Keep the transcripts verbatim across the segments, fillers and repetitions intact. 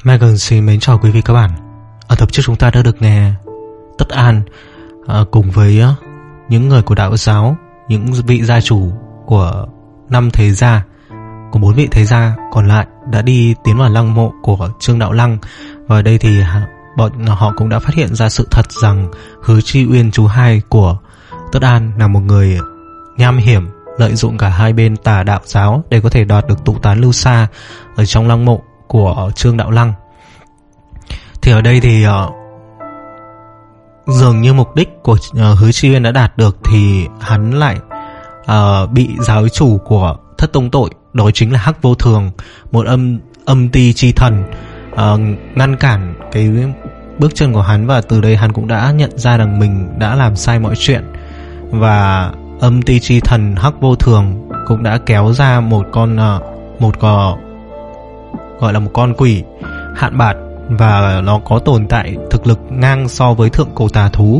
Megan xin mến chào quý vị các bạn. Ở tập trước chúng ta đã được nghe Tất An à, cùng với uh, những người của đạo giáo, những vị gia chủ của năm thế gia, của bốn vị thế gia còn lại đã đi tiến vào lăng mộ của Trương Đạo Lăng. Và ở đây thì bọn họ cũng đã phát hiện ra sự thật rằng Hứa Chi Uyên, chú hai của Tất An, là một người nham hiểm, lợi dụng cả hai bên tà đạo giáo để có thể đoạt được tụ tán lưu xa ở trong lăng mộ của Trương Đạo Lăng. Thì ở đây thì uh, dường như mục đích của uh, Hứa Chi Uyên đã đạt được, thì hắn lại uh, bị giáo chủ của thất tông tội, đó chính là Hắc Vô Thường, một âm âm ti chi thần, uh, ngăn cản cái bước chân của hắn. Và từ đây hắn cũng đã nhận ra rằng mình đã làm sai mọi chuyện, và âm ti chi thần Hắc Vô Thường cũng đã kéo ra một con uh, một cò gọi là một con quỷ hạn bạt, và nó có tồn tại thực lực ngang so với thượng cổ tà thú.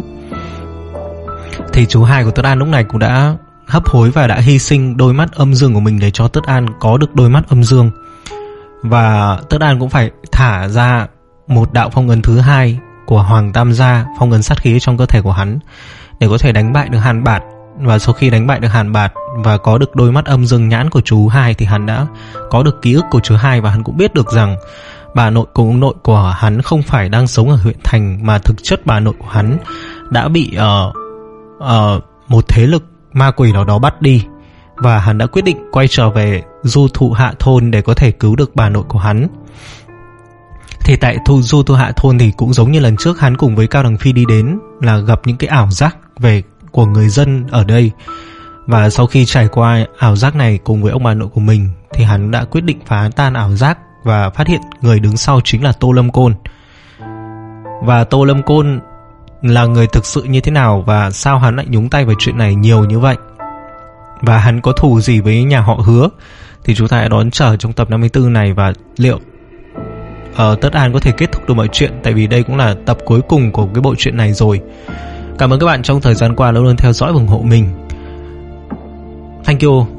Thì chú hai của Tất An lúc này cũng đã hấp hối và đã hy sinh đôi mắt âm dương của mình để cho Tất An có được đôi mắt âm dương. Và Tất An cũng phải thả ra một đạo phong ấn thứ hai của Hoàng Tam Gia, phong ấn sát khí trong cơ thể của hắn, để có thể đánh bại được Hàn Bạt. Và sau khi đánh bại được Hàn Bạt và có được đôi mắt âm dương nhãn của chú hai, thì hắn đã có được ký ức của chú hai, và hắn cũng biết được rằng bà nội cùng ông nội của hắn không phải đang sống ở huyện thành, mà thực chất bà nội của hắn đã bị uh, uh, một thế lực ma quỷ nào đó bắt đi. Và hắn đã quyết định quay trở về Du Thụ Hạ Thôn để có thể cứu được bà nội của hắn. Thì tại thu Du Thụ Hạ Thôn thì cũng giống như lần trước, hắn cùng với Cao Đằng Phi đi đến là gặp những cái ảo giác về của người dân ở đây. Và sau khi trải qua ảo giác này cùng với ông bà nội của mình, thì hắn đã quyết định phá tan ảo giác và phát hiện người đứng sau chính là Tô Lâm Côn. Và Tô Lâm Côn là người thực sự như thế nào, và sao hắn lại nhúng tay vào chuyện này nhiều như vậy, và hắn có thù gì với nhà họ Hứa, thì chúng ta hãy đón chờ trong tập năm mươi tư này. Và liệu uh, Tất An có thể kết thúc được mọi chuyện, tại vì đây cũng là tập cuối cùng của cái bộ truyện này rồi. Cảm ơn các bạn trong thời gian qua luôn luôn theo dõi và ủng hộ mình. Thank you.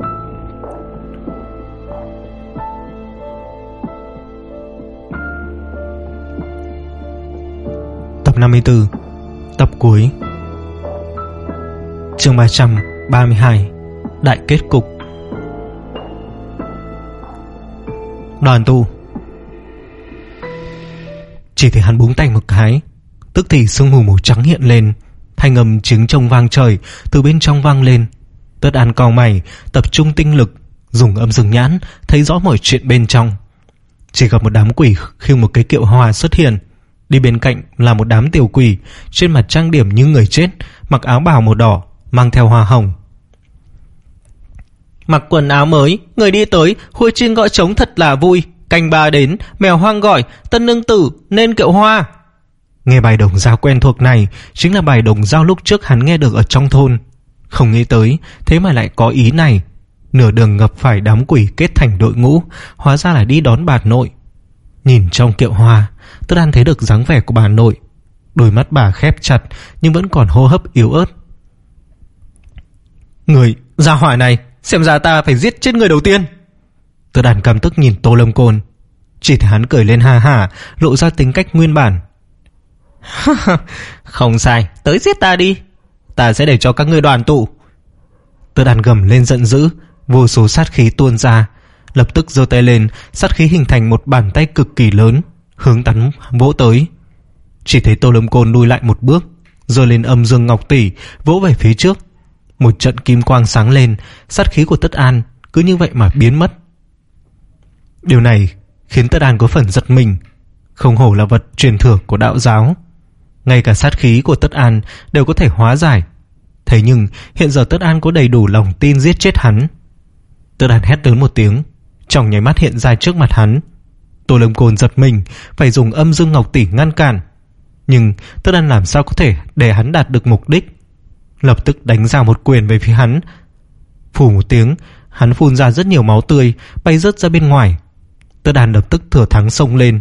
Tập năm mươi tư, tập cuối, chương ba trăm ba mươi hai, đại kết cục. Đoàn tu. Chỉ thấy hắn búng tay một cái, tức thì sương mù màu trắng hiện lên, thanh âm trứng trông vang trời từ bên trong vang lên. Tất An cau mày, tập trung tinh lực, dùng âm dương nhãn thấy rõ mọi chuyện bên trong. Chỉ gặp một đám quỷ khiêng một cái kiệu hoa xuất hiện. Đi bên cạnh là một đám tiểu quỷ, trên mặt trang điểm như người chết, mặc áo bào màu đỏ, mang theo hoa hồng. Mặc quần áo mới, người đi tới, khuya chiên gõ trống thật là vui. Canh ba đến, mèo hoang gọi, tân nương tử nên kiệu hoa. Nghe bài đồng dao quen thuộc này chính là bài đồng dao lúc trước hắn nghe được ở trong thôn. Không nghĩ tới, thế mà lại có ý này. Nửa đường ngập phải đám quỷ kết thành đội ngũ, hóa ra là đi đón bà nội. Nhìn trong kiệu hoa, Tất An thấy được dáng vẻ của bà nội. Đôi mắt bà khép chặt nhưng vẫn còn hô hấp yếu ớt. Người gia hỏa này, xem ra ta phải giết chết người đầu tiên. Tất An căm tức nhìn Tô Lâm Côn. Chỉ thấy hắn cười lên ha hả, lộ ra tính cách nguyên bản. Không sai, tới giết ta đi, ta sẽ để cho các ngươi đoàn tụ. Tất An gầm lên giận dữ, vô số sát khí tuôn ra. Lập tức giơ tay lên, sát khí hình thành một bàn tay cực kỳ lớn, hướng tắn vỗ tới. Chỉ thấy Tô Lâm Côn lùi lại một bước, giơ lên âm dương ngọc tỷ, vỗ về phía trước. Một trận kim quang sáng lên, sát khí của Tất An cứ như vậy mà biến mất. Điều này khiến Tất An có phần giật mình. Không hổ là vật truyền thừa của đạo giáo, ngay cả sát khí của Tất An đều có thể hóa giải. Thế nhưng hiện giờ Tất An có đầy đủ lòng tin giết chết hắn. Tất An hét lớn một tiếng, trong nháy mắt hiện ra trước mặt hắn. Tô Lâm Côn giật mình, phải dùng âm dương ngọc tỷ ngăn cản. Nhưng Tất An làm sao có thể để hắn đạt được mục đích. Lập tức đánh ra một quyền về phía hắn. Phù một tiếng, hắn phun ra rất nhiều máu tươi, bay rớt ra bên ngoài. Tất An lập tức thừa thắng xông lên.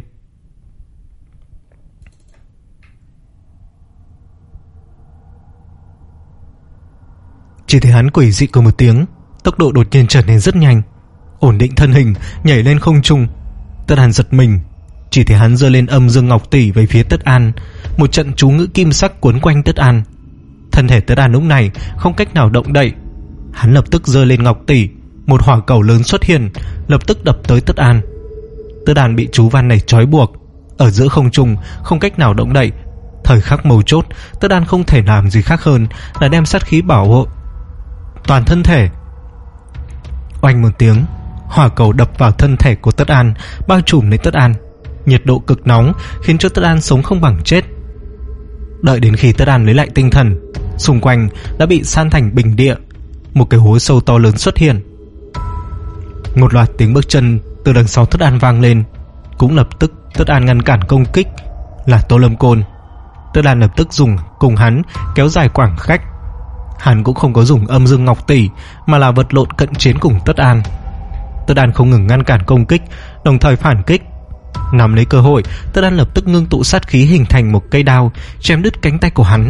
Chỉ thấy hắn quỷ dị cười một tiếng, tốc độ đột nhiên trở nên rất nhanh, ổn định thân hình, nhảy lên không trung. Tất An giật mình, Chỉ thấy hắn giơ lên âm dương ngọc tỷ về phía Tất An, một trận chú ngữ kim sắc cuốn quanh Tất An. Thân thể Tất An lúc này không cách nào động đậy. Hắn lập tức giơ lên ngọc tỷ, một hỏa cầu lớn xuất hiện, lập tức đập tới Tất An. Tất An bị chú văn này trói buộc ở giữa không trung, không cách nào động đậy. Thời khắc mấu chốt, Tất An không thể làm gì khác hơn là đem sát khí bảo hộ toàn thân thể. Oanh một tiếng, hỏa cầu đập vào thân thể của Tất An, bao trùm lấy Tất An. Nhiệt độ cực nóng khiến cho Tất An sống không bằng chết. Đợi đến khi Tất An lấy lại tinh thần, xung quanh đã bị san thành bình địa. Một cái hố sâu to lớn xuất hiện. Một loạt tiếng bước chân từ đằng sau Tất An vang lên. Cũng lập tức Tất An ngăn cản công kích là Tô Lâm Côn. Tất An lập tức dùng cùng hắn kéo dài khoảng cách. Hắn cũng không có dùng âm dương ngọc tỷ, mà là vật lộn cận chiến cùng Tất An. Tất An không ngừng ngăn cản công kích, đồng thời phản kích. Nắm lấy cơ hội, Tất An lập tức ngưng tụ sát khí hình thành một cây đao, chém đứt cánh tay của hắn.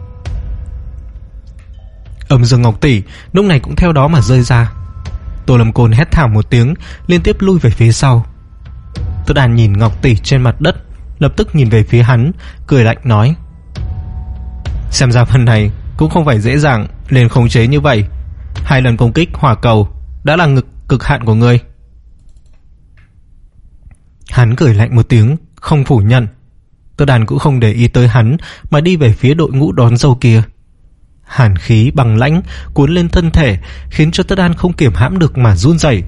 Âm dương ngọc tỷ lúc này cũng theo đó mà rơi ra. Tô Lâm Côn hét thảm một tiếng, liên tiếp lui về phía sau. Tất An nhìn ngọc tỷ trên mặt đất, lập tức nhìn về phía hắn, cười lạnh nói: xem ra phần này cũng không phải dễ dàng liền khống chế như vậy. Hai lần công kích hỏa cầu đã là ngực cực hạn của ngươi. Hắn cười lạnh một tiếng, không phủ nhận. Tất An cũng không để ý tới hắn, mà đi về phía đội ngũ đón dâu kia. Hàn khí bằng lãnh cuốn lên thân thể, khiến cho Tất An không kiềm hãm được mà run rẩy.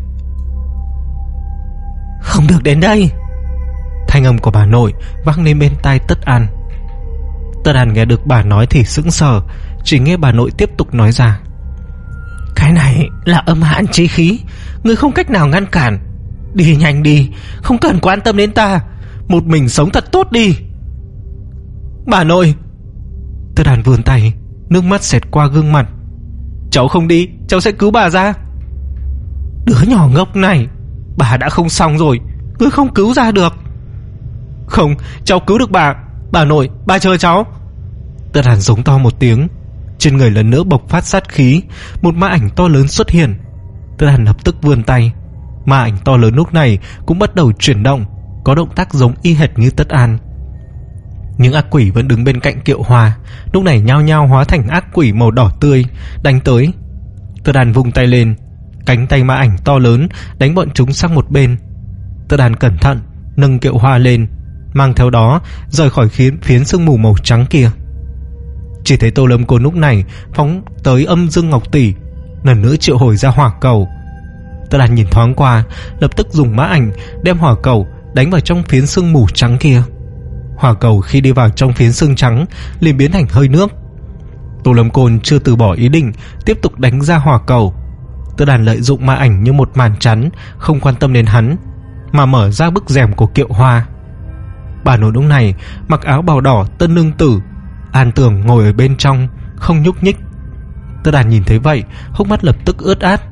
Không được đến đây! Thanh âm của bà nội vang lên bên tai Tất An. Tất An nghe được bà nói thì sững sờ, chỉ nghe bà nội tiếp tục nói ra: cái này là âm hàn chi khí, ngươi không cách nào ngăn cản. Đi nhanh đi, không cần quan tâm đến ta, một mình sống thật tốt đi. Bà nội! Tất An vươn tay, nước mắt xẹt qua gương mặt. Cháu không đi, cháu sẽ cứu bà ra. Đứa nhỏ ngốc này, bà đã không xong rồi, ngươi không cứu ra được. Không, cháu cứu được bà. Bà nội, bà chờ cháu. Tất An giống to một tiếng, trên người lần nữa bộc phát sát khí. Một ma ảnh to lớn xuất hiện. Tất An lập tức vươn tay, ma ảnh to lớn lúc này cũng bắt đầu chuyển động, có động tác giống y hệt như Tất An. Những ác quỷ vẫn đứng bên cạnh Kiệu Hoa lúc này nhao nhao hóa thành ác quỷ màu đỏ tươi đánh tới. Tất An vung tay lên, cánh tay ma ảnh to lớn đánh bọn chúng sang một bên. Tất An cẩn thận nâng Kiệu Hoa lên, mang theo đó rời khỏi khiến phiến sương mù màu trắng kia. Chỉ thấy Tô Lâm Côn lúc này phóng tới âm dương ngọc tỷ, lần nữa triệu hồi ra hỏa cầu. Tất An nhìn thoáng qua, lập tức dùng mã ảnh đem hỏa cầu đánh vào trong phiến sương mù trắng kia. Hỏa cầu khi đi vào trong phiến sương trắng liền biến thành hơi nước. Tô Lâm Côn chưa từ bỏ ý định tiếp tục đánh ra hỏa cầu. Tất An lợi dụng ma ảnh như một màn chắn, không quan tâm đến hắn, mà mở ra bức rèm của Kiệu Hoa. Bà nội lúc này mặc áo bào đỏ tân nương tử, An Tường ngồi ở bên trong không nhúc nhích. Tất An nhìn thấy vậy, hốc mắt lập tức ướt át.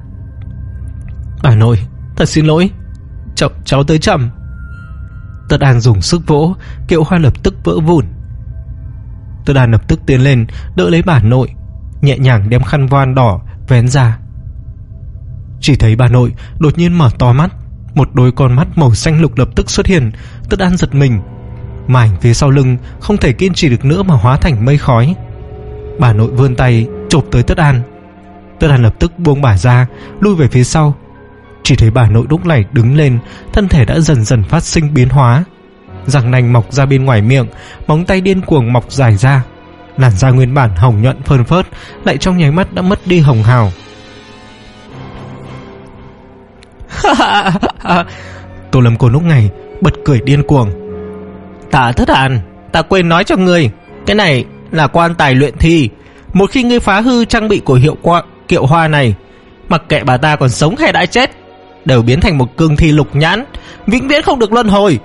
Bà nội, thật xin lỗi, cháu, cháu tới chậm. Tất An dùng sức vỗ, Kiệu Hoa lập tức vỡ vụn. Tất An lập tức tiến lên đỡ lấy bà nội, nhẹ nhàng đem khăn voan đỏ vén ra. Chỉ thấy bà nội đột nhiên mở to mắt, một đôi con mắt màu xanh lục lập tức xuất hiện. Tất An giật mình, mà ảnh phía sau lưng không thể kiên trì được nữa mà hóa thành mây khói. Bà nội vươn tay chộp tới Tất An. Tất An lập tức buông bà ra, lui về phía sau. Chỉ thấy bà nội lúc này đứng lên, thân thể đã dần dần phát sinh biến hóa. Răng nanh mọc ra bên ngoài miệng, móng tay điên cuồng mọc dài ra. Làn da nguyên bản hồng nhuận phơn phớt lại trong nháy mắt đã mất đi hồng hào. Tô Lâm Côn lúc này bật cười điên cuồng. Ta Thất Hàn, ta quên nói cho ngươi, cái này là quan tài luyện thi. Một khi ngươi phá hư trang bị của hiệu qua Kiệu Hoa này, mặc kệ bà ta còn sống hay đã chết, đều biến thành một cương thi lục nhãn, vĩnh viễn không được luân hồi.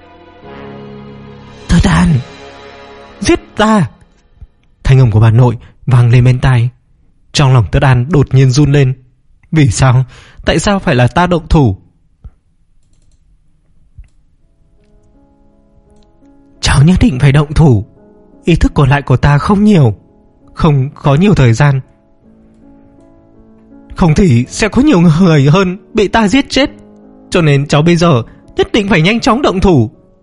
Thất Hàn, giết ta! Thanh âm của bà nội vang lên bên tai. Trong lòng Tất An đột nhiên run lên. Vì sao? Tại sao phải là ta động thủ? Cháu nhất định phải động thủ. Ý thức còn lại của ta không nhiều, không có nhiều thời gian, không thì sẽ có nhiều người hơn bị ta giết chết. Cho nên cháu bây giờ nhất định phải nhanh chóng động thủ,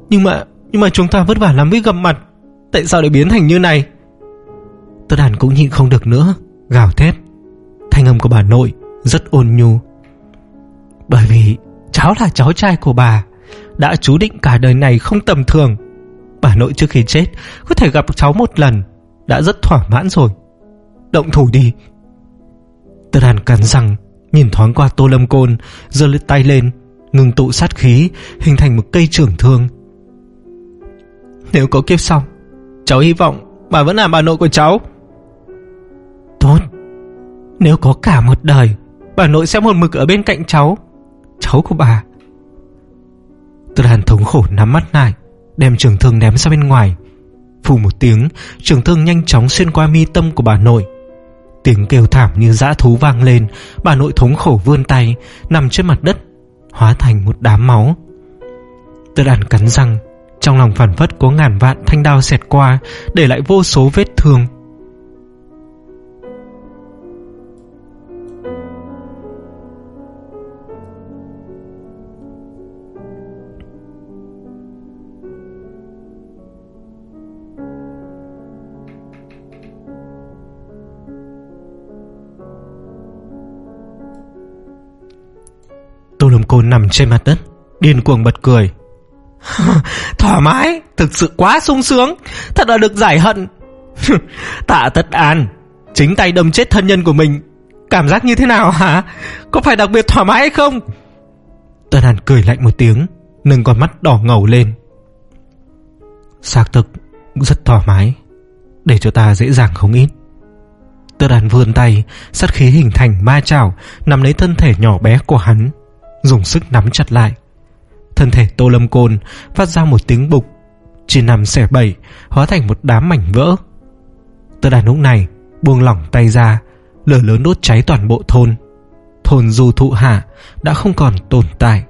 Nhưng mà Nhưng mà chúng ta vất vả lắm mới gặp mặt, tại sao lại biến thành như này? Tất An cũng nhịn không được nữa, gào thét. Thanh âm của bà nội rất ôn nhu. Bởi vì cháu là cháu trai của bà, đã chú định cả đời này không tầm thường. Bà nội trước khi chết có thể gặp cháu một lần đã rất thỏa mãn rồi. Động thủ đi. Tất An cắn răng, nhìn thoáng qua Tô Lâm Côn, giơ lên tay lên, ngưng tụ sát khí, hình thành một cây trường thương. Nếu có kiếp sau, cháu hy vọng bà vẫn là bà nội của cháu. Tốt. Nếu có cả một đời, bà nội sẽ một mực ở bên cạnh cháu, cháu của bà. Tất An thống khổ nắm mắt lại, đem trường thương ném ra bên ngoài. Phù một tiếng, trường thương nhanh chóng xuyên qua mi tâm của bà nội. Tiếng kêu thảm như dã thú vang lên. Bà nội thống khổ vươn tay, nằm trên mặt đất, hóa thành một đám máu. Tất An cắn răng, trong lòng phảng phất có ngàn vạn thanh đao xẹt qua, để lại vô số vết thương. Tô Lâm Côn nằm trên mặt đất, điên cuồng bật cười. Thoải mái, thực sự quá sung sướng, thật là được giải hận. Tạ Tất An, chính tay đâm chết thân nhân của mình, cảm giác như thế nào hả? Có phải đặc biệt thoải mái hay không? Tất An cười lạnh một tiếng, nâng con mắt đỏ ngầu lên. Xác thực rất thoải mái, để cho ta dễ dàng không ít. Tất An vươn tay, sát khí hình thành ma chảo, nắm lấy thân thể nhỏ bé của hắn, dùng sức nắm chặt lại. Thân thể Tô Lâm Côn phát ra một tiếng bục, chia năm xẻ bảy, hóa thành một đám mảnh vỡ. Tất An lúc này buông lỏng tay ra, lửa lớn đốt cháy toàn bộ thôn. Thôn Du Thụ Hạ đã không còn tồn tại.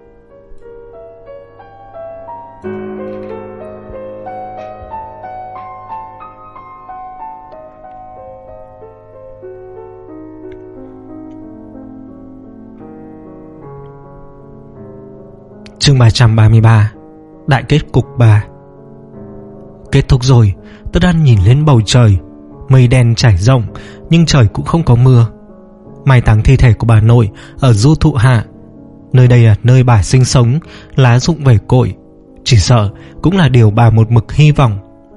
Chương ba trăm ba mươi ba. Đại kết cục ba. Kết thúc rồi. Tất An nhìn lên bầu trời, mây đen trải rộng, nhưng trời cũng không có mưa. Mai táng thi thể của bà nội ở Du Thụ Hạ. Nơi đây là nơi bà sinh sống, lá rụng về cội, chỉ sợ cũng là điều bà một mực hy vọng.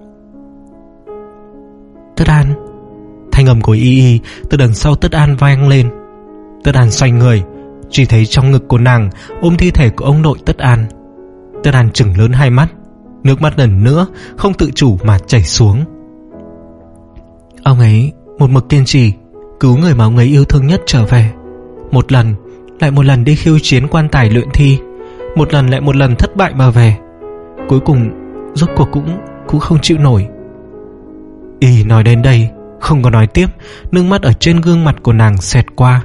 Tất An. Thanh âm của Y Y từ đằng sau Tất An vang lên. Tất An xoay người, chỉ thấy trong ngực của nàng ôm thi thể của ông nội Tất An. Tất An trừng lớn hai mắt, nước mắt lần nữa không tự chủ mà chảy xuống. Ông ấy một mực kiên trì cứu người mà ông ấy yêu thương nhất trở về, một lần lại một lần đi khiêu chiến quan tài luyện thi, một lần lại một lần thất bại mà về, cuối cùng rốt cuộc cũng cũng không chịu nổi. Y nói đến đây không có nói tiếp, nước mắt ở trên gương mặt của nàng xẹt qua.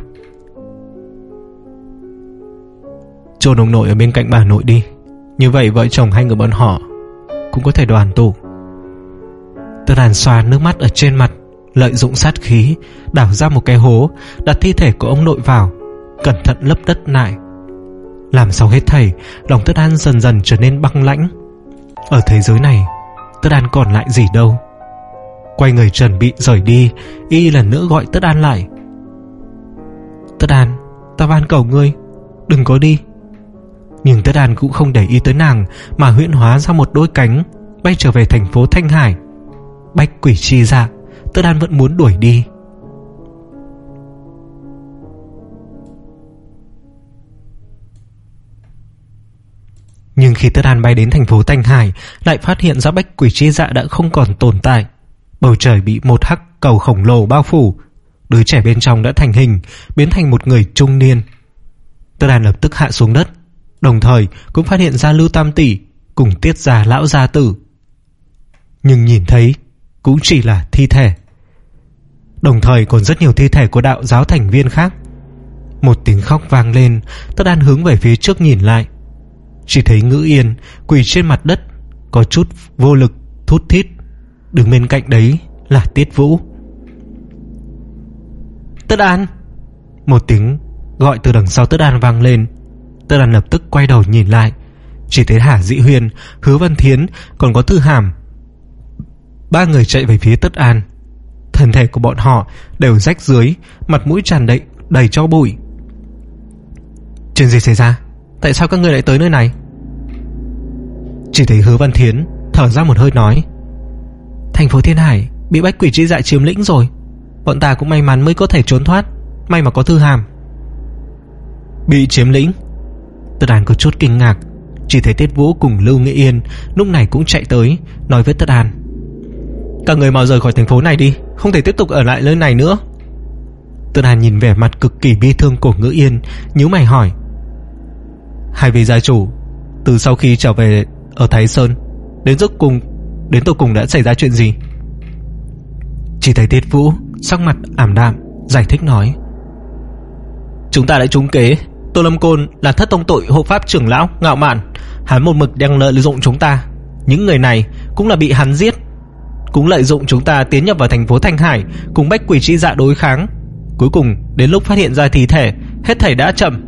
Chôn ông nội ở bên cạnh bà nội đi, như vậy vợ chồng hai người bọn họ cũng có thể đoàn tụ. Tất An xoa nước mắt ở trên mặt, lợi dụng sát khí đào ra một cái hố, đặt thi thể của ông nội vào, cẩn thận lấp đất lại. Làm xong hết thảy, lòng Tất An dần dần trở nên băng lãnh. Ở thế giới này, Tất An còn lại gì đâu. Quay người chuẩn bị rời đi, Y lần nữa gọi Tất An lại. Tất An, ta van cầu ngươi, đừng có đi. Nhưng Tất An cũng không để ý tới nàng, mà huyễn hóa ra một đôi cánh, bay trở về thành phố Thanh Hải. Bách quỷ chi dạ, Tất An vẫn muốn đuổi đi. Nhưng khi Tất An bay đến thành phố Thanh Hải, lại phát hiện ra Bách quỷ chi dạ đã không còn tồn tại. Bầu trời bị một hắc cầu khổng lồ bao phủ. Đứa trẻ bên trong đã thành hình, biến thành một người trung niên. Tất An lập tức hạ xuống đất, đồng thời cũng phát hiện ra Lưu Tam Tỷ cùng Tiết Gia lão gia tử. Nhưng nhìn thấy cũng chỉ là thi thể. Đồng thời còn rất nhiều thi thể của đạo giáo thành viên khác. Một tiếng khóc vang lên. Tất An hướng về phía trước nhìn lại, chỉ thấy Ngữ Yên quỳ trên mặt đất, có chút vô lực thút thít. Đứng bên cạnh đấy là Tiết Vũ. Tất An. Một tiếng gọi từ đằng sau Tất An vang lên. Tất An lập tức quay đầu nhìn lại, Chỉ thấy Hà Dĩ Huyên, Hứa Văn Thiến, còn có Tư Hàm, ba người chạy về phía Tất An. Thân thể của bọn họ đều rách rưới, mặt mũi tràn đầy đầy tro bụi. Chuyện gì xảy ra? Tại sao các ngươi lại tới nơi này? Chỉ thấy Hứa Văn Thiến thở ra một hơi nói: thành phố Thiên Hải bị Bách Quỷ Chi Dạ chiếm lĩnh rồi. Bọn ta cũng may mắn mới có thể trốn thoát. May mà có Thư Hàm. Bị chiếm lĩnh? Tất An có chút kinh ngạc. Chỉ thấy Tiết Vũ cùng Lưu Nghĩa Yên lúc này cũng chạy tới, nói với Tất An: các người mau rời khỏi thành phố này đi, không thể tiếp tục ở lại nơi này nữa. Tất An nhìn vẻ mặt cực kỳ bi thương của Ngữ Yên, nhíu mày hỏi: hai vị gia chủ, từ sau khi trở về ở Thái Sơn, đến rốt cùng đến tột cùng đã xảy ra chuyện gì? Chỉ thấy Tiết Vũ sắc mặt ảm đạm, giải thích nói: chúng ta đã trúng kế. Tô Lâm Côn là thất tông tội hộ pháp trưởng lão ngạo mạn, hắn một mực đang lợi dụng chúng ta. Những người này cũng là bị hắn giết, cũng lợi dụng chúng ta tiến nhập vào thành phố Thanh Hải cùng Bách Quỷ Chi Dạ đối kháng. Cuối cùng đến lúc phát hiện ra thi thể, hết thảy đã chậm.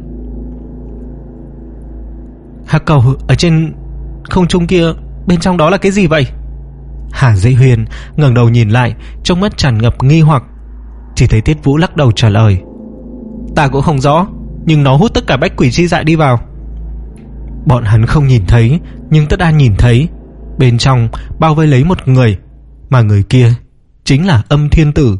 Hắc cầu ở trên không trung kia, bên trong đó là cái gì vậy? Hà Dĩ Huyền ngẩng đầu nhìn lại, trong mắt tràn ngập nghi hoặc. Chỉ thấy Tiết Vũ lắc đầu trả lời: ta cũng không rõ, nhưng nó hút tất cả Bách Quỷ Chi Dạ đi vào. Bọn hắn không nhìn thấy, nhưng Tất An nhìn thấy. Bên trong bao vây lấy một người, mà người kia chính là Âm Thiên Tử.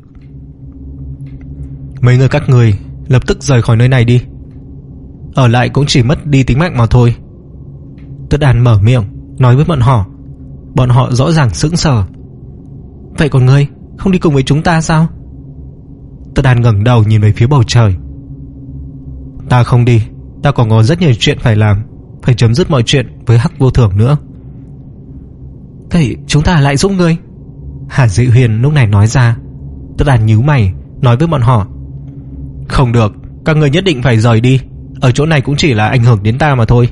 Mấy người các người lập tức rời khỏi nơi này đi, ở lại cũng chỉ mất đi tính mạng mà thôi. Tất An mở miệng nói với bọn họ. Bọn họ rõ ràng sững sờ. Vậy còn ngươi không đi cùng với chúng ta sao? Tất An ngẩng đầu nhìn về phía bầu trời. Ta không đi, ta còn có rất nhiều chuyện phải làm, phải chấm dứt mọi chuyện với Hắc Vô Thường nữa. Vậy chúng ta lại giúp ngươi? Hà Dĩ Huyền lúc này nói ra. Tất An nhíu mày nói với bọn họ: không được, các người nhất định phải rời đi. Ở chỗ này cũng chỉ là ảnh hưởng đến ta mà thôi.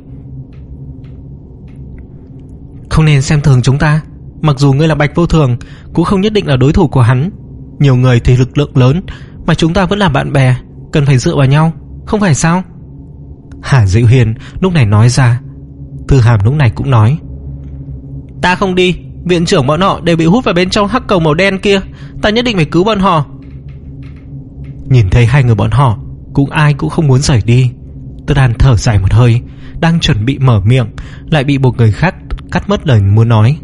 Không nên xem thường chúng ta. Mặc dù ngươi là Bạch Vô Thường, cũng không nhất định là đối thủ của hắn. Nhiều người thì lực lượng lớn, mà chúng ta vẫn là bạn bè, cần phải dựa vào nhau, không phải sao? Hà Dĩ Huyền lúc này nói ra. Tư Hàm lúc này cũng nói: ta không đi, viện trưởng bọn họ đều bị hút vào bên trong hắc cầu màu đen kia, ta nhất định phải cứu bọn họ. Nhìn thấy hai người bọn họ, cũng ai cũng không muốn rời đi. Tất An thở dài một hơi, đang chuẩn bị mở miệng, lại bị một người khác cắt mất lời muốn nói.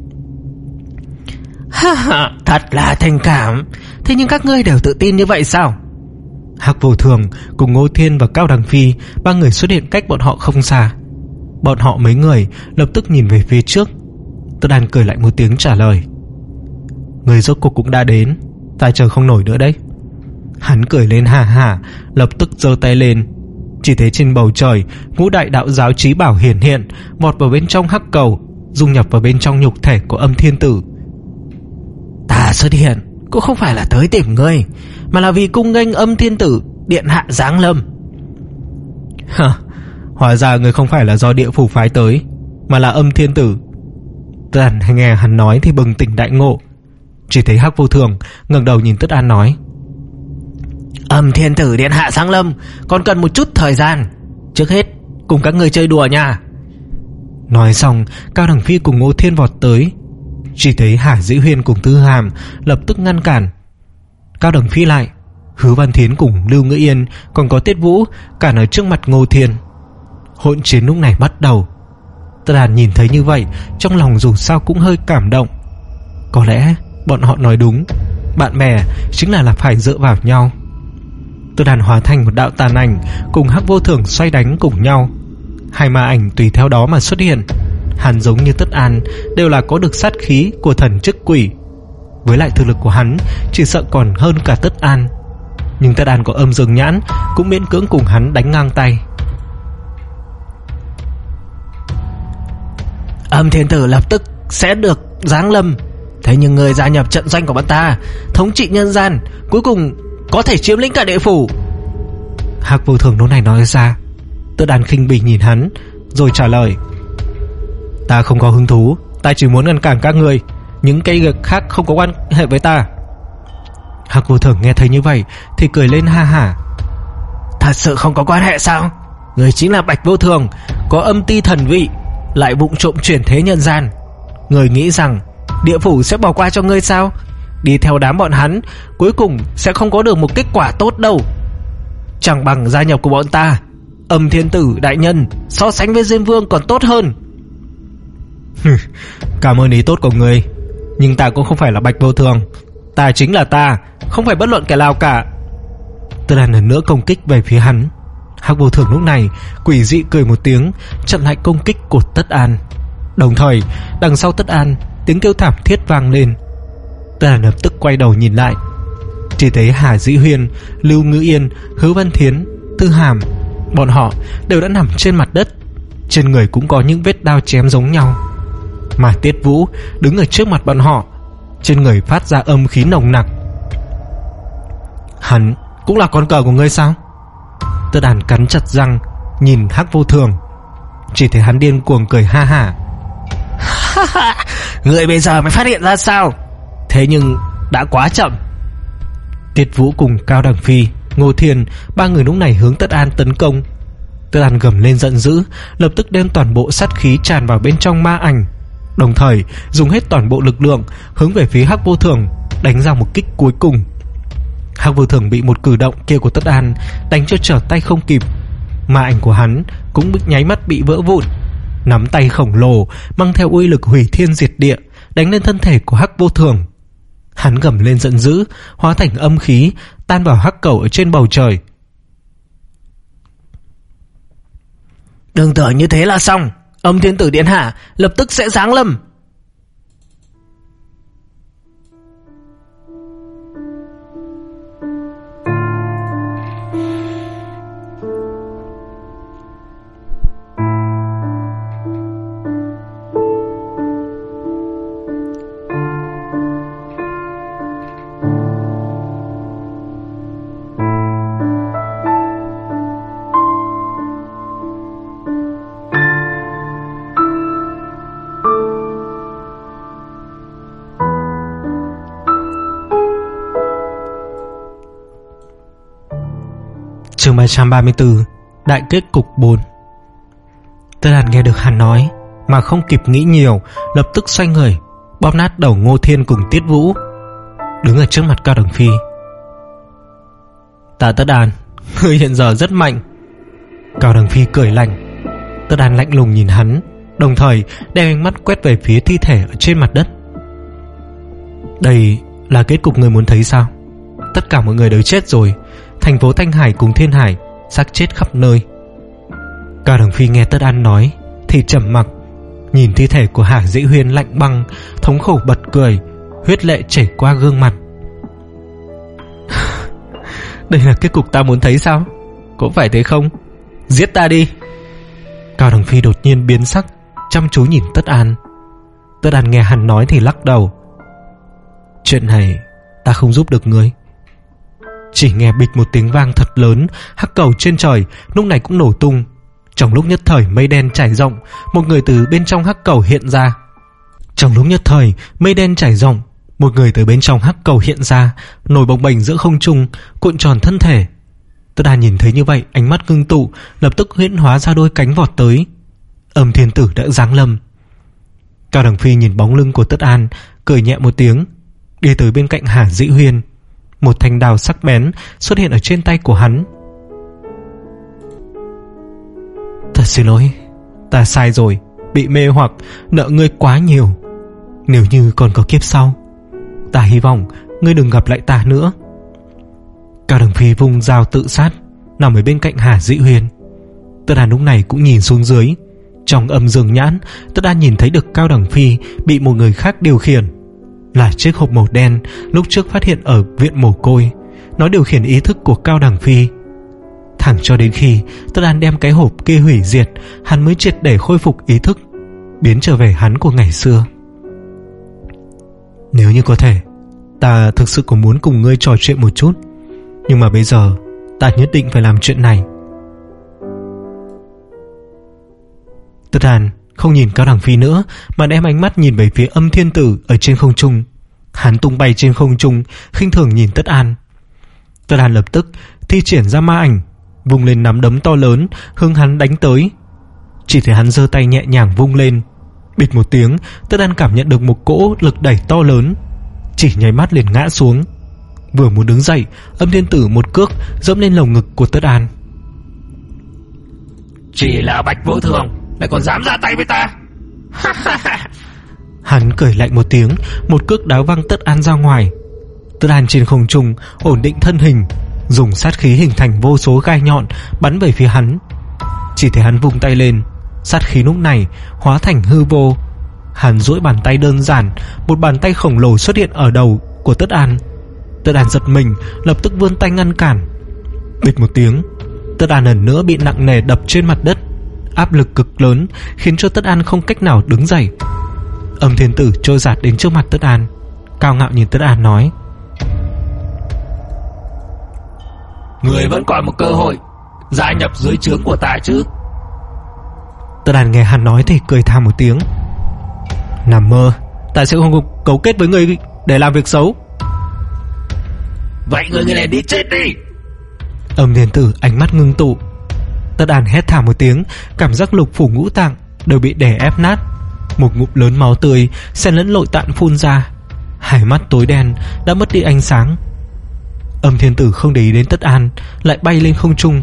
Ha ha, thật là tình cảm. Thế nhưng các ngươi đều tự tin như vậy sao? Hắc Vô Thường cùng Ngô Thiên và Cao Đằng Phi, ba người xuất hiện cách bọn họ không xa. Bọn họ mấy người lập tức nhìn về phía trước. Tất An cười lại một tiếng trả lời: người rốt cuộc cũng đã đến, ta chờ không nổi nữa đấy. Hắn cười lên hà hà, lập tức giơ tay lên. Chỉ thấy trên bầu trời, ngũ đại đạo giáo chí bảo hiển hiện, vọt vào bên trong hắc cầu, dung nhập vào bên trong nhục thể của Âm Thiên Tử. Ta xuất hiện cũng không phải là tới tìm ngươi, mà là vì cung nghênh Âm Thiên Tử điện hạ giáng lâm. Hả, hóa ra người không phải là do địa phủ phái tới, mà là Âm Thiên Tử. Tất An nghe hắn nói thì bừng tỉnh đại ngộ. Chỉ thấy Hắc Vô Thường ngẩng đầu nhìn Tất An nói: Âm Thiên Tử điện hạ giáng lâm còn cần một chút thời gian, trước hết cùng các người chơi đùa nha. Nói xong, Cao Đằng Phi cùng Ngô Thiên vọt tới. Chỉ thấy Hà Dĩ Huyên cùng Tư Hàm lập tức ngăn cản. Cao Đằng Phi lại, Hứa Văn Thiến cùng Lưu Ngữ Yên còn có Tiết Vũ cản ở trước mặt Ngô Thiên. Hỗn chiến lúc này bắt đầu. Tất An nhìn thấy như vậy, trong lòng dù sao cũng hơi cảm động. Có lẽ bọn họ nói đúng, bạn bè chính là là phải dựa vào nhau. Tất An hóa thành một đạo tàn ảnh, cùng Hắc Vô Thường xoay đánh cùng nhau. Hai ma ảnh tùy theo đó mà xuất hiện. Hắn giống như Tất An đều là có được sát khí của thần chức quỷ. Với lại thực lực của hắn chỉ sợ còn hơn cả Tất An. Nhưng Tất An có âm dương nhãn, cũng miễn cưỡng cùng hắn đánh ngang tay. Âm Thiên Tử lập tức sẽ được giáng lâm. Thế nhưng người gia nhập trận doanh của bọn ta, thống trị nhân gian, cuối cùng có thể chiếm lĩnh cả địa phủ. Hắc Vô Thường lúc này nói ra. Tất An khinh bỉ nhìn hắn, rồi trả lời: Ta không có hứng thú, ta chỉ muốn ngăn cản các người. Những cái việc khác không có quan hệ với ta. Hắc Vô Thường nghe thấy như vậy thì cười lên ha hả. Thật sự không có quan hệ sao? Người chính là Bạch Vô Thường, có âm ti thần vị, lại vụng trộm chuyển thế nhân gian. Ngươi nghĩ rằng địa phủ sẽ bỏ qua cho ngươi sao? Đi theo đám bọn hắn, cuối cùng sẽ không có được một kết quả tốt đâu. Chẳng bằng gia nhập của bọn ta. Âm Thiên Tử đại nhân so sánh với Diêm Vương còn tốt hơn. Cảm ơn ý tốt của ngươi, nhưng ta cũng không phải là Bạch Vô Thường. Ta chính là ta, không phải bất luận kẻ nào cả. Tất An lần nữa công kích về phía hắn. Hắc Vô Thường lúc này quỷ dị cười một tiếng, chặn lại công kích của Tất An. Đồng thời đằng sau Tất An, tiếng kêu thảm thiết vang lên. Tất An lập tức quay đầu nhìn lại, chỉ thấy Hà Dĩ Huyên, Lưu Ngữ Yên, Hứa Văn Thiến, Tư Hàm, bọn họ đều đã nằm trên mặt đất. Trên người cũng có những vết đao chém giống nhau. Mà Tiết Vũ đứng ở trước mặt bọn họ, trên người phát ra âm khí nồng nặc. Hắn cũng là con cờ của ngươi sao? Tất An cắn chặt răng nhìn Hắc Vô Thường. Chỉ thấy hắn điên cuồng cười ha hả. Ngươi bây giờ mới phát hiện ra sao? Thế nhưng đã quá chậm. Tiết Vũ cùng Cao Đằng Phi, Ngô Thiên, ba người lúc này hướng Tất An tấn công. Tất An gầm lên giận dữ, lập tức đem toàn bộ sát khí tràn vào bên trong ma ảnh, đồng thời dùng hết toàn bộ lực lượng hướng về phía Hắc Vô Thường, đánh ra một kích cuối cùng. Hắc Vô Thường bị một cử động kia của Tất An đánh cho trở tay không kịp. Ma ảnh của hắn cũng bị nháy mắt bị vỡ vụn. Nắm tay khổng lồ mang theo uy lực hủy thiên diệt địa đánh lên thân thể của Hắc Vô Thường. Hắn gầm lên giận dữ, hóa thành âm khí tan vào hắc cầu ở trên bầu trời. Đừng tưởng như thế là xong, Âm Thiên Tử điện hạ lập tức sẽ giáng lâm. Chương ba trăm ba mươi tư, Đại kết cục bốn. Tất An nghe được hắn nói mà không kịp nghĩ nhiều, lập tức xoay người bóp nát đầu Ngô Thiên cùng Tiết Vũ, đứng ở trước mặt Cao Đằng Phi. Ta Tất An, ngươi hiện giờ rất mạnh. Cao Đằng Phi cười lạnh. Tất An lạnh lùng nhìn hắn, đồng thời đem ánh mắt quét về phía thi thể ở trên mặt đất. Đây là kết cục ngươi muốn thấy sao? Tất cả mọi người đều chết rồi. Thành phố Thanh Hải cùng Thiên Hải xác chết khắp nơi. Cao Đằng Phi nghe Tất An nói thì trầm mặc, nhìn thi thể của Hà Dĩ Huyên lạnh băng, thống khổ bật cười, huyết lệ chảy qua gương mặt. Đây là kết cục ta muốn thấy sao? Có phải thế không? Giết ta đi. Cao Đằng Phi đột nhiên biến sắc, chăm chú nhìn Tất An. Tất An nghe hắn nói thì lắc đầu. Chuyện này ta không giúp được ngươi. Chỉ nghe bịch một tiếng vang thật lớn, hắc cầu trên trời lúc này cũng nổ tung. Trong lúc nhất thời mây đen trải rộng, một người từ bên trong hắc cầu hiện ra. Trong lúc nhất thời mây đen trải rộng, một người từ bên trong hắc cầu hiện ra, nổi bồng bềnh giữa không trung, cuộn tròn thân thể. Tất An nhìn thấy như vậy, ánh mắt ngưng tụ, lập tức huyễn hóa ra đôi cánh vọt tới. Âm Thiên Tử đã giáng lâm. Cao Đằng Phi nhìn bóng lưng của Tất An, cười nhẹ một tiếng, đi tới bên cạnh Hà Dĩ Huyên. Một thanh đao sắc bén xuất hiện ở trên tay của hắn. Thật xin lỗi, ta sai rồi, bị mê hoặc, nợ ngươi quá nhiều. Nếu như còn có kiếp sau, ta hy vọng ngươi đừng gặp lại ta nữa. Cao Đằng Phi vung dao tự sát, nằm ở bên cạnh Hà Dĩ Huyên. Tất An lúc này cũng nhìn xuống dưới. Trong âm dương nhãn, Tất An nhìn thấy được Cao Đằng Phi bị một người khác điều khiển, là chiếc hộp màu đen lúc trước phát hiện ở viện mồ côi. Nó điều khiển ý thức của Cao Đằng Phi. Thẳng cho đến khi Tất An đem cái hộp kia hủy diệt, hắn mới triệt để khôi phục ý thức, biến trở về hắn của ngày xưa. Nếu như có thể, ta thực sự có muốn cùng ngươi trò chuyện một chút, nhưng mà bây giờ ta nhất định phải làm chuyện này. Tất An không nhìn Cao Đằng Phi nữa, mà đem ánh mắt nhìn về phía Âm Thiên Tử ở trên không trung. Hắn tung bay trên không trung, khinh thường nhìn Tất An. Tất An lập tức thi triển ra ma ảnh, vùng lên nắm đấm to lớn hướng hắn đánh tới. Chỉ thấy hắn giơ tay nhẹ nhàng vung lên, bịch một tiếng, Tất An cảm nhận được một cỗ lực đẩy to lớn, chỉ nháy mắt liền ngã xuống. Vừa muốn đứng dậy, Âm Thiên Tử một cước dẫm lên lồng ngực của Tất An. Chỉ là Bạch Vô Thường lại còn dám ra tay với ta. Hắn cười lạnh một tiếng, một cước đá văng Tất An ra ngoài. Tất An trên không trung ổn định thân hình, dùng sát khí hình thành vô số gai nhọn bắn về phía hắn. Chỉ thấy hắn vung tay lên, sát khí lúc này hóa thành hư vô. Hắn duỗi bàn tay đơn giản, một bàn tay khổng lồ xuất hiện ở đầu của Tất An. Tất An giật mình, lập tức vươn tay ngăn cản. Bịch một tiếng, Tất An lần nữa bị nặng nề đập trên mặt đất. Áp lực cực lớn khiến cho Tất An không cách nào đứng dậy. Âm Thiên Tử trôi dạt đến trước mặt Tất An, cao ngạo nhìn Tất An nói: Người vẫn còn một cơ hội gia nhập dưới trướng của ta chứ? Tất An nghe hắn nói thì cười than một tiếng: Nằm mơ, ta sẽ không cấu kết với người để làm việc xấu. Vậy người này đi chết đi. Âm Thiên Tử ánh mắt ngưng tụ. Tất An hét thảm một tiếng, cảm giác lục phủ ngũ tạng đều bị đè ép nát. Một ngụm lớn máu tươi xen lẫn nội tạng phun ra, hai mắt tối đen đã mất đi ánh sáng. Âm Thiên Tử không để ý đến Tất An, lại bay lên không trung.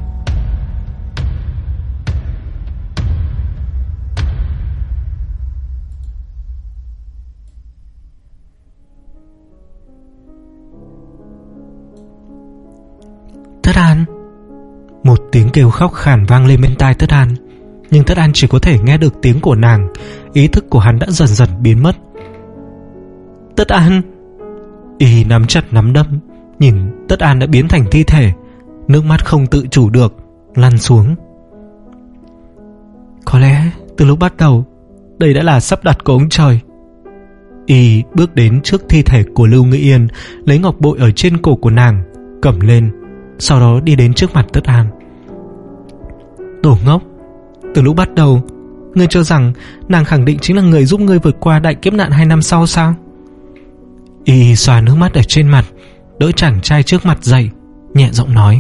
Tất An! Một tiếng kêu khóc khàn vang lên bên tai Tất An, nhưng Tất An chỉ có thể nghe được tiếng của nàng. Ý thức của hắn đã dần dần biến mất. Tất An! Y nắm chặt nắm đấm, nhìn Tất An đã biến thành thi thể, nước mắt không tự chủ được lăn xuống. Có lẽ từ lúc bắt đầu đây đã là sắp đặt của ông trời. Y bước đến trước thi thể của Lưu Ngữ Yên, lấy ngọc bội ở trên cổ của nàng cầm lên, sau đó đi đến trước mặt Tất An. Đồ ngốc, từ lúc bắt đầu ngươi cho rằng nàng khẳng định chính là người giúp ngươi vượt qua đại kiếp nạn hai năm sau sao? Y xoa nước mắt ở trên mặt, đỡ chàng trai trước mặt dậy, nhẹ giọng nói: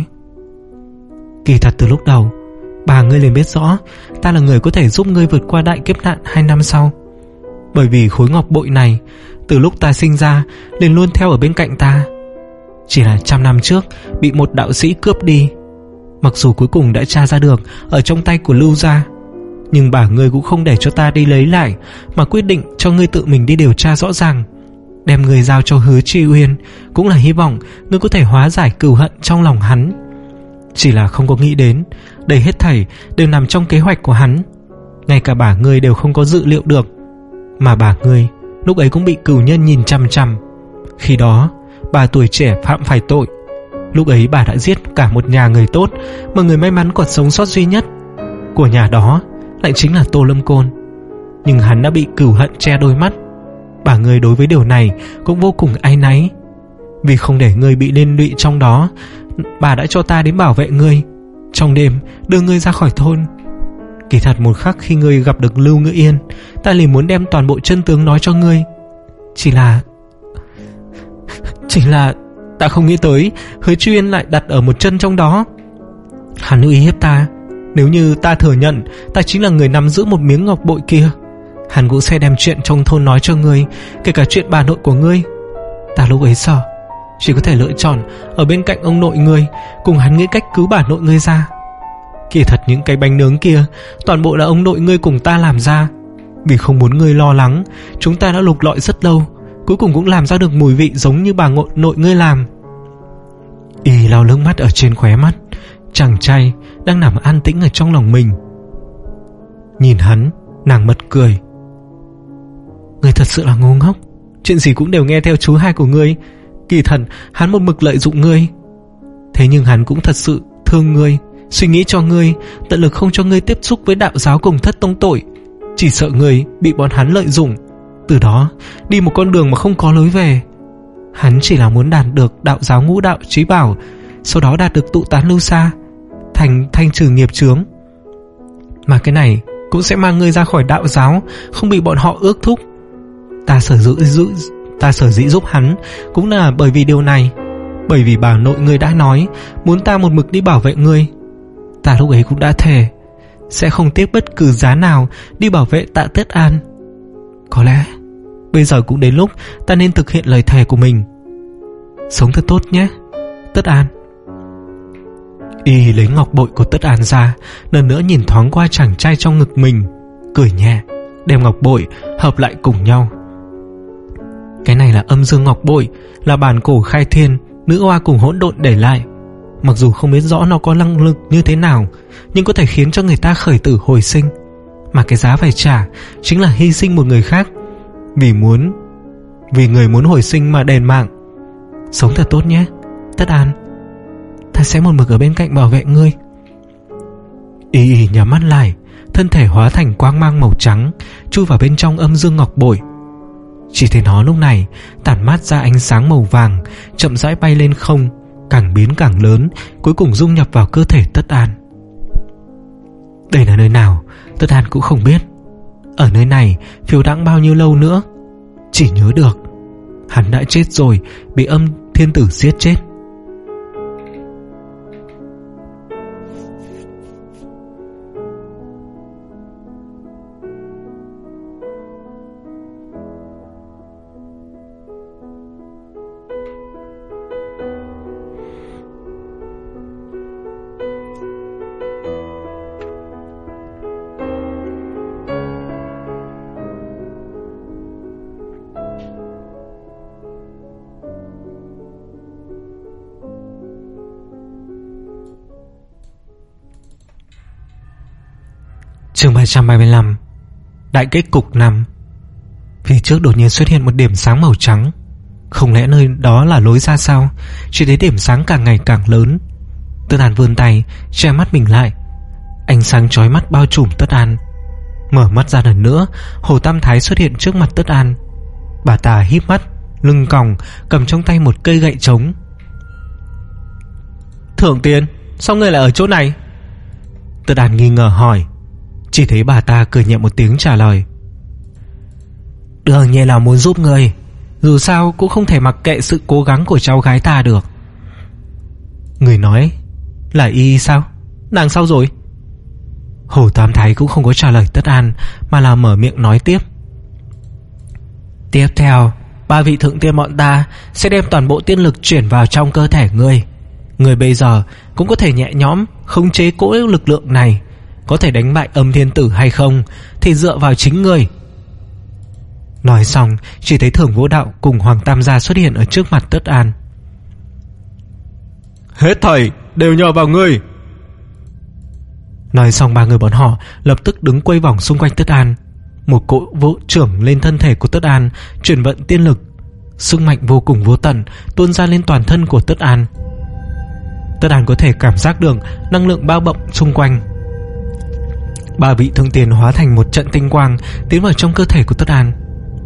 Kỳ thật từ lúc đầu bà ngươi liền biết rõ ta là người có thể giúp ngươi vượt qua đại kiếp nạn hai năm sau. Bởi vì khối ngọc bội này từ lúc ta sinh ra liền luôn theo ở bên cạnh ta. Chỉ là trăm năm trước bị một đạo sĩ cướp đi. Mặc dù cuối cùng đã tra ra được ở trong tay của Lưu gia, nhưng bà ngươi cũng không để cho ta đi lấy lại, mà quyết định cho ngươi tự mình đi điều tra rõ ràng, đem ngươi giao cho Hứa Chi Uyên, cũng là hy vọng ngươi có thể hóa giải cừu hận trong lòng hắn. Chỉ là không có nghĩ đến đây hết thảy đều nằm trong kế hoạch của hắn. Ngay cả bà ngươi đều không có dự liệu được. Mà bà ngươi lúc ấy cũng bị cừu nhân nhìn chằm chằm. Khi đó bà tuổi trẻ phạm phải tội. Lúc ấy bà đã giết cả một nhà người tốt, mà người may mắn còn sống sót duy nhất của nhà đó lại chính là Tô Lâm Côn. Nhưng hắn đã bị cừu hận che đôi mắt. Bà ngươi đối với điều này cũng vô cùng áy náy. Vì không để ngươi bị liên lụy trong đó, bà đã cho ta đến bảo vệ ngươi, trong đêm đưa ngươi ra khỏi thôn. Kỳ thật một khắc khi ngươi gặp được Lưu Ngữ Yên, ta liền muốn đem toàn bộ chân tướng nói cho ngươi. Chỉ là Chỉ là ta không nghĩ tới Hứa Chi Uyên lại đặt ở một chân trong đó. Hắn uy hiếp ta, nếu như ta thừa nhận ta chính là người nắm giữ một miếng ngọc bội kia, hắn cũng sẽ đem chuyện trong thôn nói cho ngươi, kể cả chuyện bà nội của ngươi. Ta lúc ấy sợ chỉ có thể lựa chọn ở bên cạnh ông nội ngươi, cùng hắn nghĩ cách cứu bà nội ngươi ra. Kỳ thật những cái bánh nướng kia toàn bộ là ông nội ngươi cùng ta làm ra. Vì không muốn ngươi lo lắng, chúng ta đã lục lọi rất lâu, cuối cùng cũng làm ra được mùi vị giống như bà nội, nội ngươi làm. Y lau nước mắt ở trên khóe mắt. Chàng trai đang nằm an tĩnh ở trong lòng mình. Nhìn hắn, nàng bật cười: Ngươi thật sự là ngu ngốc, chuyện gì cũng đều nghe theo chú hai của ngươi. Kỳ thật hắn một mực lợi dụng ngươi, thế nhưng hắn cũng thật sự thương ngươi, suy nghĩ cho ngươi, tận lực không cho ngươi tiếp xúc với đạo giáo cùng thất tông tội, chỉ sợ ngươi bị bọn hắn lợi dụng, từ đó đi một con đường mà không có lối về. Hắn chỉ là muốn đạt được đạo giáo ngũ đạo trí bảo, sau đó đạt được tụ tán lưu xa, thành thanh trừ nghiệp chướng. Mà cái này cũng sẽ mang ngươi ra khỏi đạo giáo, không bị bọn họ ước thúc. Ta sở dĩ giữ Ta sở dĩ giúp hắn cũng là bởi vì điều này. Bởi vì bà nội ngươi đã nói muốn ta một mực đi bảo vệ ngươi. Ta lúc ấy cũng đã thề sẽ không tiếc bất cứ giá nào đi bảo vệ Tạ Tất An. Có lẽ bây giờ cũng đến lúc ta nên thực hiện lời thề của mình. Sống thật tốt nhé, Tất An. Y lấy ngọc bội của Tất An ra, lần nữa nhìn thoáng qua chàng trai trong ngực mình, cười nhẹ, đem ngọc bội hợp lại cùng nhau. Cái này là âm dương ngọc bội, là bản cổ khai thiên nữ oa cùng hỗn độn để lại. Mặc dù không biết rõ nó có năng lực như thế nào, nhưng có thể khiến cho người ta khởi tử hồi sinh. Mà cái giá phải trả chính là hy sinh một người khác, Vì muốn Vì người muốn hồi sinh mà đền mạng. Sống thật tốt nhé, Tất An. Ta sẽ một mực ở bên cạnh bảo vệ ngươi. Y Y nhắm mắt lại, thân thể hóa thành quang mang màu trắng, chui vào bên trong âm dương ngọc bội. Chỉ thấy nó lúc này tản mát ra ánh sáng màu vàng, chậm rãi bay lên không, càng biến càng lớn, cuối cùng dung nhập vào cơ thể Tất An. Đây là nơi nào Tất An cũng không biết. Ở nơi này phiêu đãng bao nhiêu lâu nữa, chỉ nhớ được hắn đã chết rồi, bị âm thiên tử giết chết. Chương ba trăm ba mươi lăm. Đại kết cục năm. Phía trước đột nhiên xuất hiện một điểm sáng màu trắng. Không lẽ nơi đó là lối ra sao? Chỉ thấy điểm sáng càng ngày càng lớn. Tất An vươn tay che mắt mình lại. Ánh sáng chói mắt bao trùm Tất An. Mở mắt ra lần nữa, Hồ Tam Thái xuất hiện trước mặt Tất An. Bà ta híp mắt, lưng còng, cầm trong tay một cây gậy trống. Thưởng Tiền, sao ngươi lại ở chỗ này? Tất An nghi ngờ hỏi. Chỉ thấy bà ta cười nhẹ một tiếng trả lời. Đương nhiên là muốn giúp người, dù sao cũng không thể mặc kệ sự cố gắng của cháu gái ta được. Người nói là Y sao? Nàng sao rồi? Hồ Tam Thái cũng không có trả lời Tất An, mà là mở miệng nói tiếp. Tiếp theo, ba vị thượng tiên bọn ta sẽ đem toàn bộ tiên lực chuyển vào trong cơ thể ngươi. Ngươi bây giờ cũng có thể nhẹ nhõm khống chế cỗ lực lượng này. Có thể đánh bại âm thiên tử hay không thì dựa vào chính ngươi. Nói xong, chỉ thấy Thưởng Vô Đạo cùng Hoàng Tam Gia xuất hiện ở trước mặt Tất An. Hết thảy đều nhờ vào ngươi. Nói xong, ba người bọn họ lập tức đứng quay vòng xung quanh Tất An. Một cỗ vỗ trưởng lên thân thể của Tất An, chuyển vận tiên lực. Sức mạnh vô cùng vô tận tuôn ra lên toàn thân của Tất An. Tất An có thể cảm giác được năng lượng bao bọc xung quanh. Ba vị thượng tiền hóa thành một trận tinh quang tiến vào trong cơ thể của Tất An.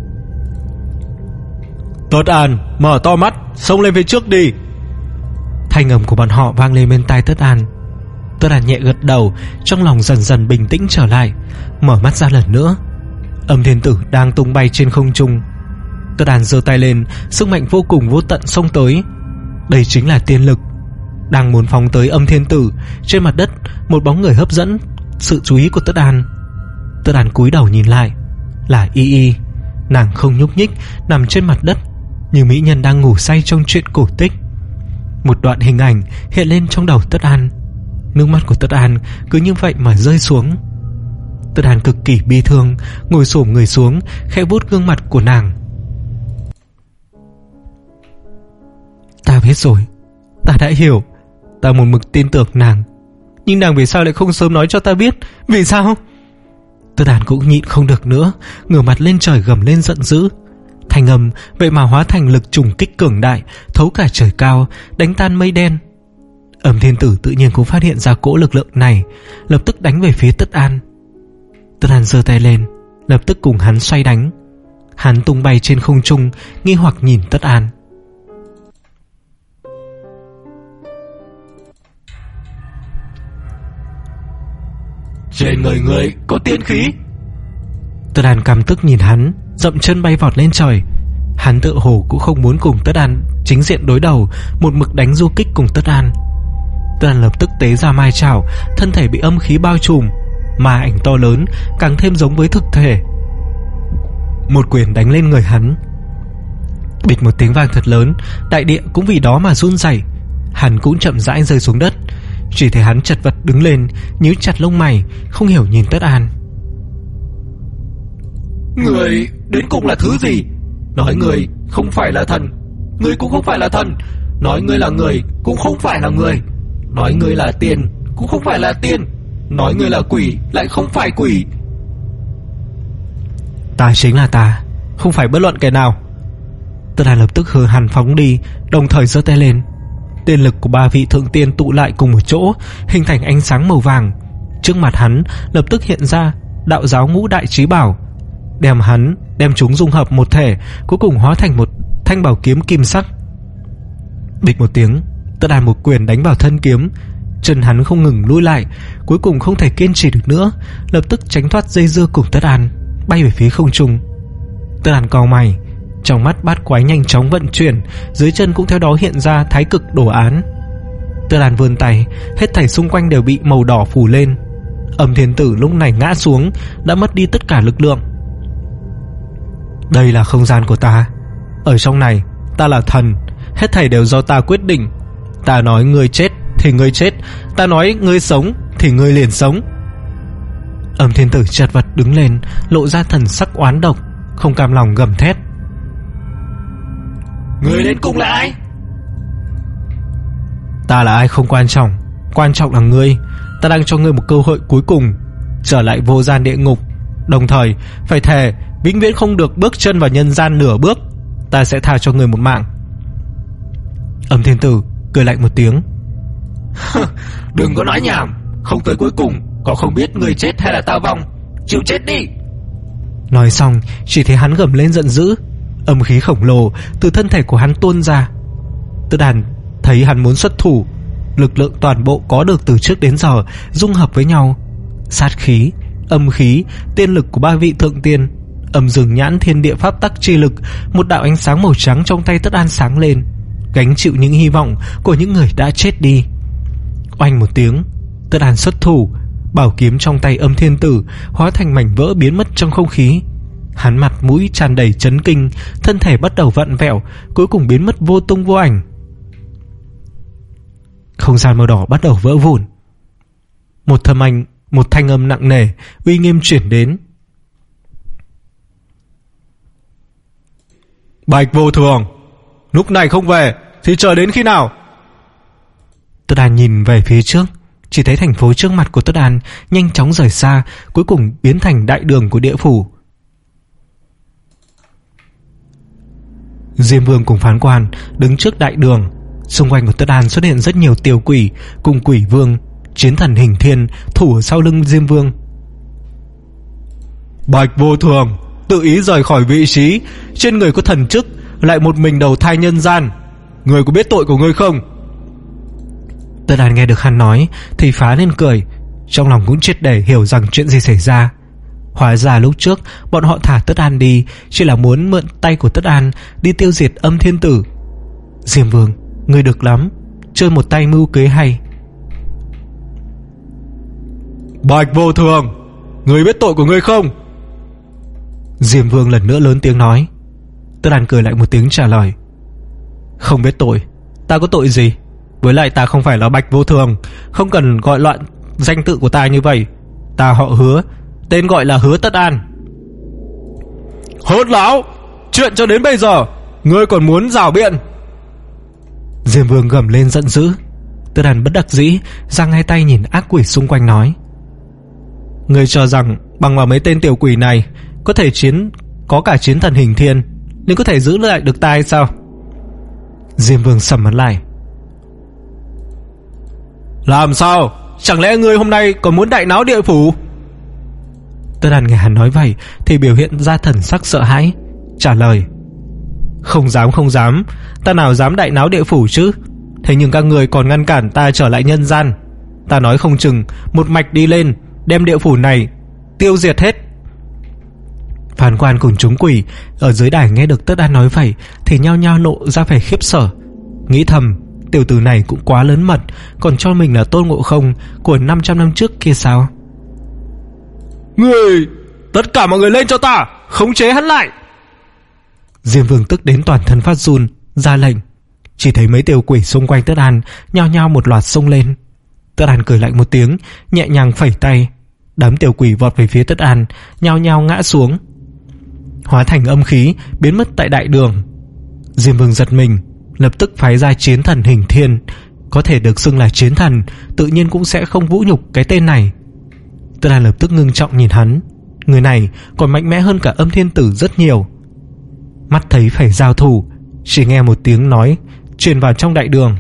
Tất An, mở to mắt, xông lên phía trước đi. Thanh âm của bọn họ vang lên bên tai Tất An. Tất An nhẹ gật đầu, trong lòng dần dần bình tĩnh trở lại, mở mắt ra lần nữa. Âm thiên tử đang tung bay trên không trung. Tất An giơ tay lên, sức mạnh vô cùng vô tận xông tới. Đây chính là tiên lực. Đang muốn phóng tới âm thiên tử, trên mặt đất một bóng người hấp dẫn sự chú ý của Tất An. Tất An cúi đầu nhìn lại, là Y Y. Nàng không nhúc nhích, nằm trên mặt đất như mỹ nhân đang ngủ say trong truyện cổ tích. Một đoạn hình ảnh hiện lên trong đầu Tất An. Nước mắt của Tất An cứ như vậy mà rơi xuống. Tất An cực kỳ bi thương, ngồi xổm người xuống, khẽ vuốt gương mặt của nàng. Ta biết rồi, ta đã hiểu. Ta một mực tin tưởng nàng, nhưng nàng vì sao lại không sớm nói cho ta biết? Vì sao? Tất An cũng nhịn không được nữa, ngửa mặt lên trời gầm lên giận dữ. Thanh âm vậy mà hóa thành lực trùng kích cường đại, thấu cả trời cao, đánh tan mây đen. Âm thiên tử tự nhiên cũng phát hiện ra cỗ lực lượng này, lập tức đánh về phía Tất An. Tất An giơ tay lên, lập tức cùng hắn xoay đánh. Hắn tung bay trên không trung, nghi hoặc nhìn Tất An. Trên người người có tiên khí. Tất An căm tức nhìn hắn, dậm chân bay vọt lên trời. Hắn tự hồ cũng không muốn cùng Tất An chính diện đối đầu, một mực đánh du kích cùng Tất An. Tất An lập tức tế ra mai chảo, thân thể bị âm khí bao trùm, ma ảnh to lớn càng thêm giống với thực thể. Một quyền đánh lên người hắn. Bịch một tiếng vang thật lớn, đại địa cũng vì đó mà run rẩy. Hắn cũng chậm rãi rơi xuống đất. Chỉ thấy hắn chật vật đứng lên, nhíu chặt lông mày, không hiểu nhìn Tất An. Người đến cùng là thứ gì? Nói người không phải là thần, người cũng không phải là thần. Nói người là người cũng không phải là người. Nói người là tiền cũng không phải là tiền. Nói người là quỷ lại không phải quỷ. Ta chính là ta, không phải bất luận kẻ nào. Tất An lập tức hừ hằn phóng đi, đồng thời giơ tay lên. Tiên lực của ba vị thượng tiên tụ lại cùng một chỗ, hình thành ánh sáng màu vàng. Trước mặt hắn lập tức hiện ra đạo giáo ngũ đại chí bảo, đem hắn đem chúng dung hợp một thể, cuối cùng hóa thành một thanh bảo kiếm kim sắc. Bịch một tiếng, Tất An một quyền đánh vào thân kiếm. Chân hắn không ngừng lùi lại, cuối cùng không thể kiên trì được nữa, lập tức tránh thoát dây dưa cùng Tất An, bay về phía không trung. Tất An cau mày, trong mắt bát quái nhanh chóng vận chuyển, dưới chân cũng theo đó hiện ra thái cực đồ án. Tất An vươn tay, hết thảy xung quanh đều bị màu đỏ phủ lên. Âm Thiên Tử lúc này ngã xuống, đã mất đi tất cả lực lượng. Đây là không gian của ta, ở trong này ta là thần, hết thảy đều do ta quyết định. Ta nói ngươi chết thì ngươi chết, ta nói ngươi sống thì ngươi liền sống. Âm Thiên Tử chật vật đứng lên, lộ ra thần sắc oán độc, không cam lòng gầm thét. Ngươi đến cùng là ai? Ta là ai không quan trọng, quan trọng là ngươi. Ta đang cho ngươi một cơ hội cuối cùng, trở lại vô gian địa ngục, đồng thời phải thề vĩnh viễn không được bước chân vào nhân gian nửa bước. Ta sẽ tha cho ngươi một mạng. Âm Thiên Tử cười lạnh một tiếng. Đừng có nói nhảm, không tới cuối cùng có không biết người chết hay là tao vong. Chịu chết đi. Nói xong, chỉ thấy hắn gầm lên giận dữ. Âm khí khổng lồ từ thân thể của hắn tuôn ra. Tất An thấy hắn muốn xuất thủ, lực lượng toàn bộ có được từ trước đến giờ dung hợp với nhau. Sát khí, âm khí, tiên lực của ba vị thượng tiên, âm dương nhãn thiên địa pháp tắc chi lực. Một đạo ánh sáng màu trắng trong tay Tất An sáng lên, gánh chịu những hy vọng của những người đã chết đi. Oanh một tiếng, Tất An xuất thủ, bảo kiếm trong tay Âm Thiên Tử hóa thành mảnh vỡ biến mất trong không khí. Hắn mặt mũi tràn đầy chấn kinh, thân thể bắt đầu vặn vẹo, cuối cùng biến mất vô tung vô ảnh. Không gian màu đỏ bắt đầu vỡ vụn. Một thâm anh, một thanh âm nặng nề uy nghiêm chuyển đến. Bạch Vô Thường, lúc này không về thì chờ đến khi nào? Tất An nhìn về phía trước, chỉ thấy thành phố trước mặt của Tất An nhanh chóng rời xa, cuối cùng biến thành đại đường của địa phủ. Diêm Vương cùng phán quan đứng trước đại đường. Xung quanh của Tất An xuất hiện rất nhiều tiểu quỷ cùng quỷ vương, chiến thần hình thiên thủ ở sau lưng Diêm Vương. Bạch Vô Thường tự ý rời khỏi vị trí, trên người có thần chức, lại một mình đầu thai nhân gian. Người có biết tội của ngươi không? Tất An nghe được hắn nói thì phá lên cười, trong lòng cũng triệt để hiểu rằng chuyện gì xảy ra. Hóa ra lúc trước bọn họ thả Tất An đi chỉ là muốn mượn tay của Tất An đi tiêu diệt Âm Thiên Tử. Diêm Vương, ngươi được lắm, chơi một tay mưu kế hay. Bạch Vô Thường, ngươi biết tội của ngươi không? Diêm Vương lần nữa lớn tiếng nói. Tất An cười lại một tiếng trả lời. Không biết tội, ta có tội gì? Với lại ta không phải là Bạch Vô Thường, không cần gọi loạn danh tự của ta như vậy. Ta họ Hứa, tên gọi là Hứa Tất An. Hỗn láo, chuyện cho đến bây giờ ngươi còn muốn rảo biện? Diêm Vương gầm lên giận dữ. Tất An bất đắc dĩ giang hai tay nhìn ác quỷ xung quanh nói. Ngươi cho rằng bằng vào mấy tên tiểu quỷ này có thể chiến, có cả chiến thần hình thiên, nhưng có thể giữ lại được ta hay sao? Diêm Vương sầm mặt lại. Làm sao? Chẳng lẽ ngươi hôm nay còn muốn đại náo địa phủ? Tất An nghe hắn nói vậy thì biểu hiện ra thần sắc sợ hãi, trả lời. Không dám không dám, ta nào dám đại náo địa phủ chứ. Thế nhưng các người còn ngăn cản ta trở lại nhân gian. Ta nói không chừng một mạch đi lên, đem địa phủ này tiêu diệt hết. Phán quan cùng chúng quỷ ở dưới đài nghe được Tất An nói vậy thì nhao nhao nộ ra vẻ khiếp sợ, nghĩ thầm tiểu tử này cũng quá lớn mật, còn cho mình là Tôn Ngộ Không của năm trăm năm trước kia sao. Người, tất cả mọi người lên cho ta, khống chế hắn lại. Diêm Vương tức đến toàn thân phát run, ra lệnh. Chỉ thấy mấy tiểu quỷ xung quanh Tất An nhao nhao một loạt xông lên. Tất An cười lạnh một tiếng, nhẹ nhàng phẩy tay. Đám tiểu quỷ vọt về phía Tất An, nhao nhao ngã xuống, hóa thành âm khí biến mất tại đại đường. Diêm Vương giật mình, lập tức phái ra chiến thần Hình Thiên. Có thể được xưng là chiến thần, tự nhiên cũng sẽ không vũ nhục cái tên này. Tất An lập tức ngưng trọng nhìn hắn. Người này còn mạnh mẽ hơn cả Âm Thiên Tử rất nhiều. Mắt thấy phải giao thủ, chỉ nghe một tiếng nói truyền vào trong đại đường.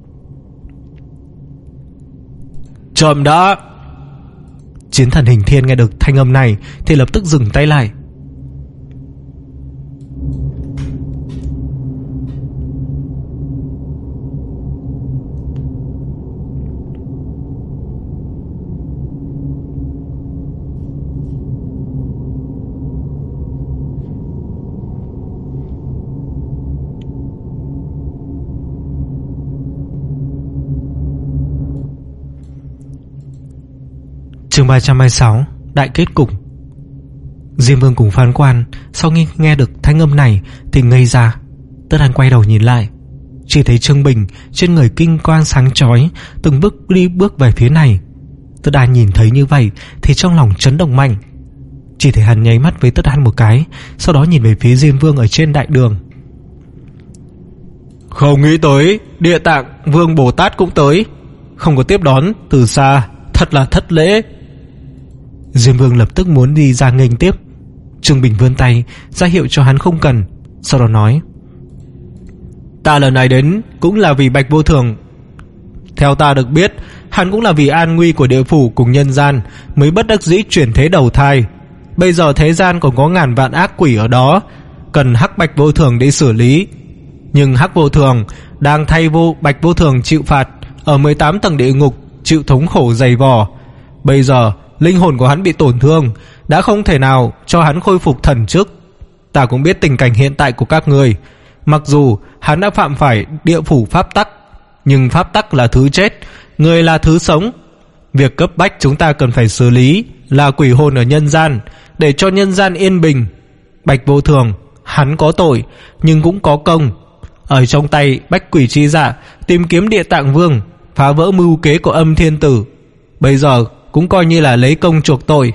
Chậm đã. Chiến thần Hình Thiên nghe được thanh âm này thì lập tức dừng tay lại. Chương ba trăm hai mươi sáu, đại kết cục. Diêm Vương cùng phán quan sau khi nghe được thanh âm này thì ngây ra. Tất An quay đầu nhìn lại, chỉ thấy Trương Bình trên người kinh quang sáng chói, từng bước đi bước về phía này. Tất An nhìn thấy như vậy thì trong lòng chấn động mạnh. Chỉ thấy hắn nháy mắt với Tất An một cái, sau đó nhìn về phía Diêm Vương ở trên đại đường. Không nghĩ tới Địa Tạng Vương Bồ Tát cũng tới, không có tiếp đón từ xa, thật là thất lễ. Diêm Vương lập tức muốn đi ra nghênh tiếp. Trương Bình vươn tay ra hiệu cho hắn không cần, sau đó nói: Ta lần này đến cũng là vì Bạch Vô Thường. Theo ta được biết, hắn cũng là vì an nguy của địa phủ cùng nhân gian mới bất đắc dĩ chuyển thế đầu thai. Bây giờ thế gian còn có ngàn vạn ác quỷ ở đó, cần Hắc Bạch Vô Thường đi xử lý. Nhưng Hắc Vô Thường đang thay vô Bạch Vô Thường chịu phạt ở mười tám tầng địa ngục, chịu thống khổ dày vò. Bây giờ linh hồn của hắn bị tổn thương, đã không thể nào cho hắn khôi phục thần chức. Ta cũng biết tình cảnh hiện tại của các người. Mặc dù hắn đã phạm phải địa phủ pháp tắc, nhưng pháp tắc là thứ chết, người là thứ sống. Việc cấp bách chúng ta cần phải xử lý là quỷ hồn ở nhân gian, để cho nhân gian yên bình. Bạch Vô Thường, hắn có tội nhưng cũng có công. Ở trong tay Bách Quỷ Chi Dạ tìm kiếm Địa Tạng Vương, phá vỡ mưu kế của Âm Thiên Tử, bây giờ cũng coi như là lấy công chuộc tội.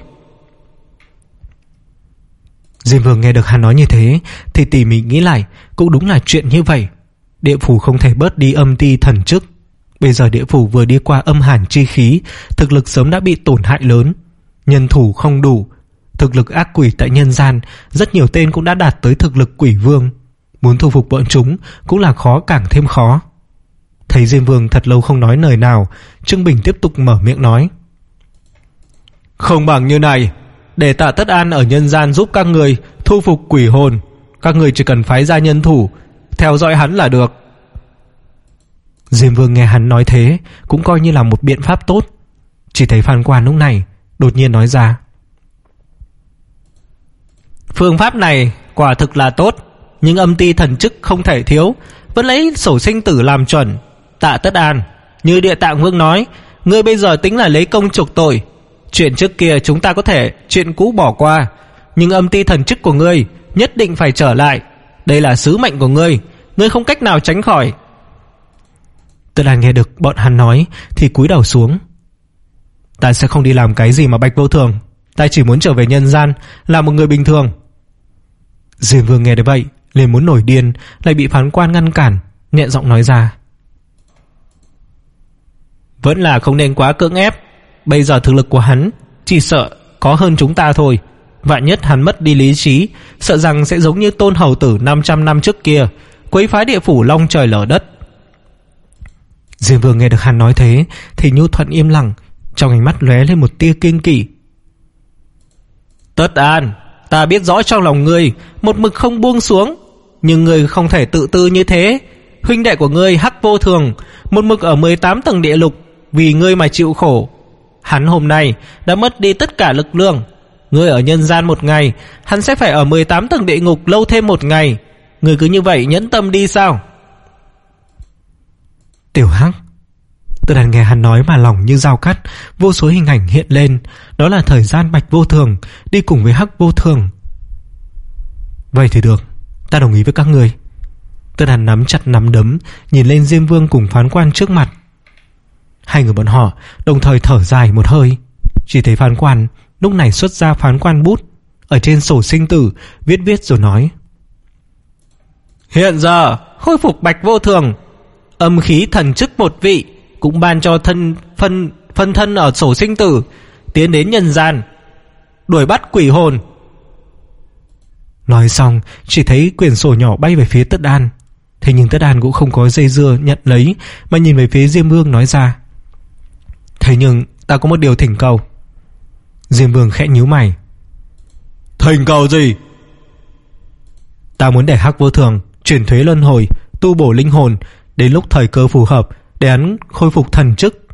Diêm Vương nghe được hắn nói như thế thì tỉ mỉ nghĩ lại, cũng đúng là chuyện như vậy. Địa phủ không thể bớt đi âm ti thần chức. Bây giờ địa phủ vừa đi qua âm hàn chi khí, thực lực sớm đã bị tổn hại lớn, nhân thủ không đủ. Thực lực ác quỷ tại nhân gian, rất nhiều tên cũng đã đạt tới thực lực quỷ vương. Muốn thu phục bọn chúng cũng là khó càng thêm khó. Thấy Diêm Vương thật lâu không nói lời nào, Trương Bình tiếp tục mở miệng nói: Không bằng như này, để ta Tất An ở nhân gian giúp các người thu phục quỷ hồn. Các người chỉ cần phái ra nhân thủ theo dõi hắn là được. Diêm Vương nghe hắn nói thế cũng coi như là một biện pháp tốt. Chỉ thấy Phan Quan lúc này đột nhiên nói ra: Phương pháp này quả thực là tốt, nhưng âm ti thần chức không thể thiếu, vẫn lấy sổ sinh tử làm chuẩn. Tạ Tất An, như Địa Tạng Vương nói, ngươi bây giờ tính là lấy công chuộc tội. Chuyện trước kia chúng ta có thể chuyện cũ bỏ qua, nhưng âm ti thần chức của ngươi nhất định phải trở lại. Đây là sứ mệnh của ngươi, ngươi không cách nào tránh khỏi. Tất An nghe được bọn hắn nói thì cúi đầu xuống. Ta sẽ không đi làm cái gì mà Bạch Vô Thường, ta chỉ muốn trở về nhân gian là một người bình thường. Diêm Vương nghe được vậy liền muốn nổi điên, lại bị phán quan ngăn cản, nhẹ giọng nói ra: Vẫn là không nên quá cưỡng ép. Bây giờ thực lực của hắn chỉ sợ có hơn chúng ta thôi. Vạn nhất hắn mất đi lý trí, sợ rằng sẽ giống như Tôn Hầu Tử năm trăm năm trước kia, quấy phá địa phủ long trời lở đất. Diêm Vương nghe được hắn nói thế thì nhu thuận im lặng, trong ánh mắt lóe lên một tia kinh kỵ. Tất An, ta biết rõ trong lòng ngươi một mực không buông xuống, nhưng ngươi không thể tự tư như thế. Huynh đệ của ngươi Hắc Vô Thường một mực ở mười tám tầng địa lục vì ngươi mà chịu khổ. Hắn hôm nay đã mất đi tất cả lực lượng. Ngươi ở nhân gian một ngày, hắn sẽ phải ở mười tám tầng địa ngục lâu thêm một ngày. Ngươi cứ như vậy nhẫn tâm đi sao? Tiểu Hắc, Tất Đàn nghe hắn nói mà lòng như dao cắt. Vô số hình ảnh hiện lên. Đó là thời gian Bạch Vô Thường đi cùng với Hắc Vô Thường. Vậy thì được, ta đồng ý với các người. Tất Đàn nắm chặt nắm đấm, nhìn lên Diêm Vương cùng phán quan trước mặt. Hai người bọn họ đồng thời thở dài một hơi. Chỉ thấy phán quan lúc này xuất ra phán quan bút, ở trên sổ sinh tử viết viết rồi nói: hiện giờ khôi phục Bạch Vô Thường, âm khí thần chức một vị, cũng ban cho thân phân phân thân ở sổ sinh tử tiến đến nhân gian đuổi bắt quỷ hồn. Nói xong chỉ thấy quyển sổ nhỏ bay về phía Tất Đan. Thế nhưng Tất Đan cũng không có dây dưa nhận lấy, mà nhìn về phía Diêm Vương nói ra: thế nhưng ta có một điều thỉnh cầu. Diêm Vương khẽ nhíu mày: thỉnh cầu gì? Ta muốn để Hắc Vô Thường chuyển thuế luân hồi, tu bổ linh hồn, đến lúc thời cơ phù hợp để hắn khôi phục thần chức.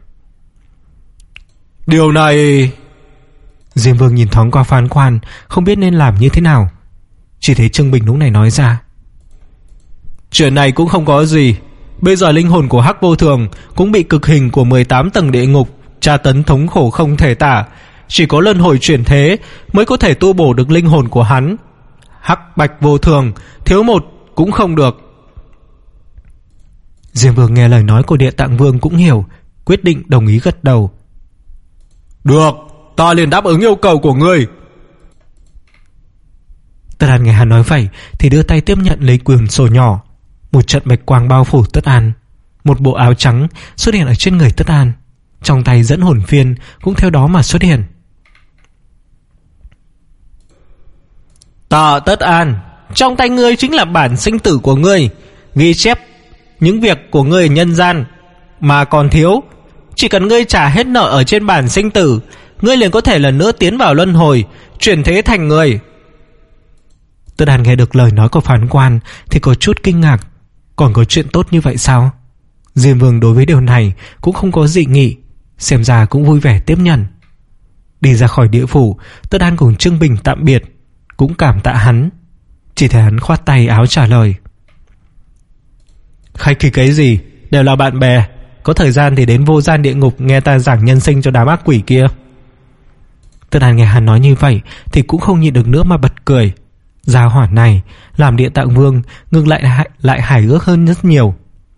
Điều này... Diêm Vương nhìn thoáng qua phán quan, không biết nên làm như thế nào. Chỉ thấy Trương Bình lúc này nói ra: chuyện này cũng không có gì. Bây giờ linh hồn của Hắc Vô Thường cũng bị cực hình của mười tám tầng địa ngục tra tấn thống khổ không thể tả. Chỉ có luân hồi chuyển thế mới có thể tu bổ được linh hồn của hắn. Hắc Bạch Vô Thường thiếu một cũng không được. Diêm Vương nghe lời nói của Địa Tạng Vương cũng hiểu, quyết định đồng ý gật đầu. Được, ta liền đáp ứng yêu cầu của ngươi. Tất An nghe hắn nói vậy thì đưa tay tiếp nhận lấy quyển sổ nhỏ. Một trận bạch quang bao phủ Tất An. Một bộ áo trắng xuất hiện ở trên người Tất An, trong tay dẫn hồn phiên cũng theo đó mà xuất hiện. Tạ Tất An, trong tay ngươi chính là bản sinh tử của ngươi, ghi chép những việc của ngươi ở nhân gian mà còn thiếu. Chỉ cần ngươi trả hết nợ ở trên bản sinh tử, ngươi liền có thể lần nữa tiến vào luân hồi, chuyển thế thành người. Tất Đan nghe được lời nói của phán quan thì có chút kinh ngạc. Còn có chuyện tốt như vậy sao? Diêm Vương đối với điều này cũng không có dị nghị, xem ra cũng vui vẻ tiếp nhận. Đi ra khỏi địa phủ, Tất Đan cùng Trương Bình tạm biệt, cũng cảm tạ hắn. Chỉ thấy hắn khoát tay áo trả lời: khách khí cái gì, đều là bạn bè. Có thời gian thì đến vô gian địa ngục nghe ta giảng nhân sinh cho đám ác quỷ kia. Tất Đan nghe hắn nói như vậy thì cũng không nhịn được nữa mà bật cười. Gia hỏa này làm Địa Tạng Vương ngược lại lại hài ước hơn rất nhiều.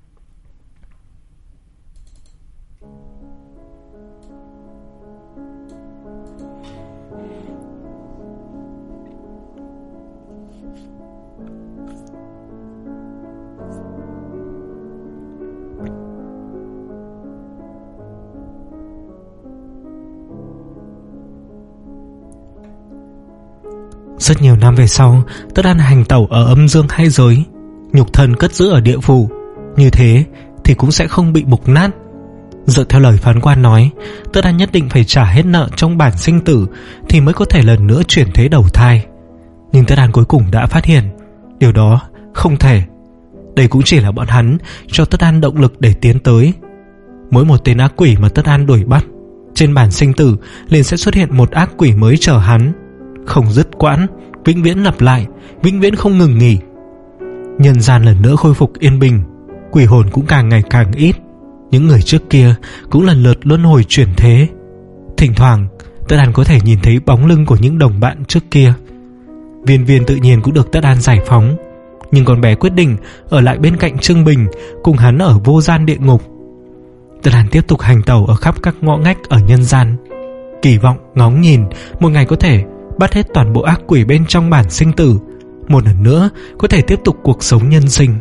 Rất nhiều năm về sau, Tất Đan hành tẩu ở âm dương hai giới, nhục thân cất giữ ở địa phủ. Như thế thì cũng sẽ không bị mục nát. Dựa theo lời phán quan nói, Tất Đan nhất định phải trả hết nợ trong bản sinh tử thì mới có thể lần nữa chuyển thế đầu thai. Nhưng Tất Đan cuối cùng đã phát hiện điều đó không thể. Đây cũng chỉ là bọn hắn cho Tất Đan động lực để tiến tới. Mỗi một tên ác quỷ mà Tất Đan đuổi bắt, trên bản sinh tử liền sẽ xuất hiện một ác quỷ mới chờ hắn, không dứt quãng, vĩnh viễn lặp lại, vĩnh viễn không ngừng nghỉ. Nhân gian lần nữa khôi phục yên bình, quỷ hồn cũng càng ngày càng ít. Những người trước kia cũng lần lượt luân hồi chuyển thế. Thỉnh thoảng Tất Đan có thể nhìn thấy bóng lưng của những đồng bạn trước kia. Viên Viên tự nhiên cũng được Tất Đan giải phóng, nhưng con bé quyết định ở lại bên cạnh Trương Bình, cùng hắn ở vô gian địa ngục. Tất Đan tiếp tục hành tẩu ở khắp các ngõ ngách ở nhân gian, kỳ vọng ngóng nhìn một ngày có thể bắt hết toàn bộ ác quỷ bên trong bản sinh tử, một lần nữa có thể tiếp tục cuộc sống nhân sinh.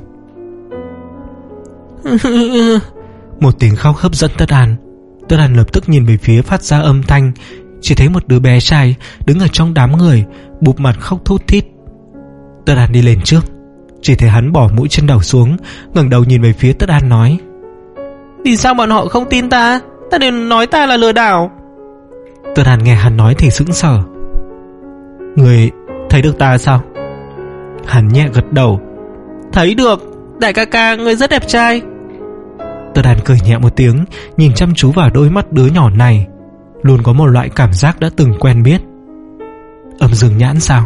Một tiếng khóc hấp dẫn Tất Đan. Tất Đan lập tức nhìn về phía phát ra âm thanh, chỉ thấy một đứa bé trai đứng ở trong đám người, bụp mặt khóc thút thít. Tất Đan đi lên trước, chỉ thấy hắn bỏ mũi chân đầu xuống, ngẩng đầu nhìn về phía Tất Đan nói: vì sao bọn họ không tin ta? Ta đều nói ta là lừa đảo. Tất Đan nghe hắn nói thì sững sờ. Người thấy được ta sao? Hắn nhẹ gật đầu. Thấy được, đại ca ca người rất đẹp trai. Tất Đan cười nhẹ một tiếng, nhìn chăm chú vào đôi mắt đứa nhỏ này, luôn có một loại cảm giác đã từng quen biết. Âm dương nhãn sao?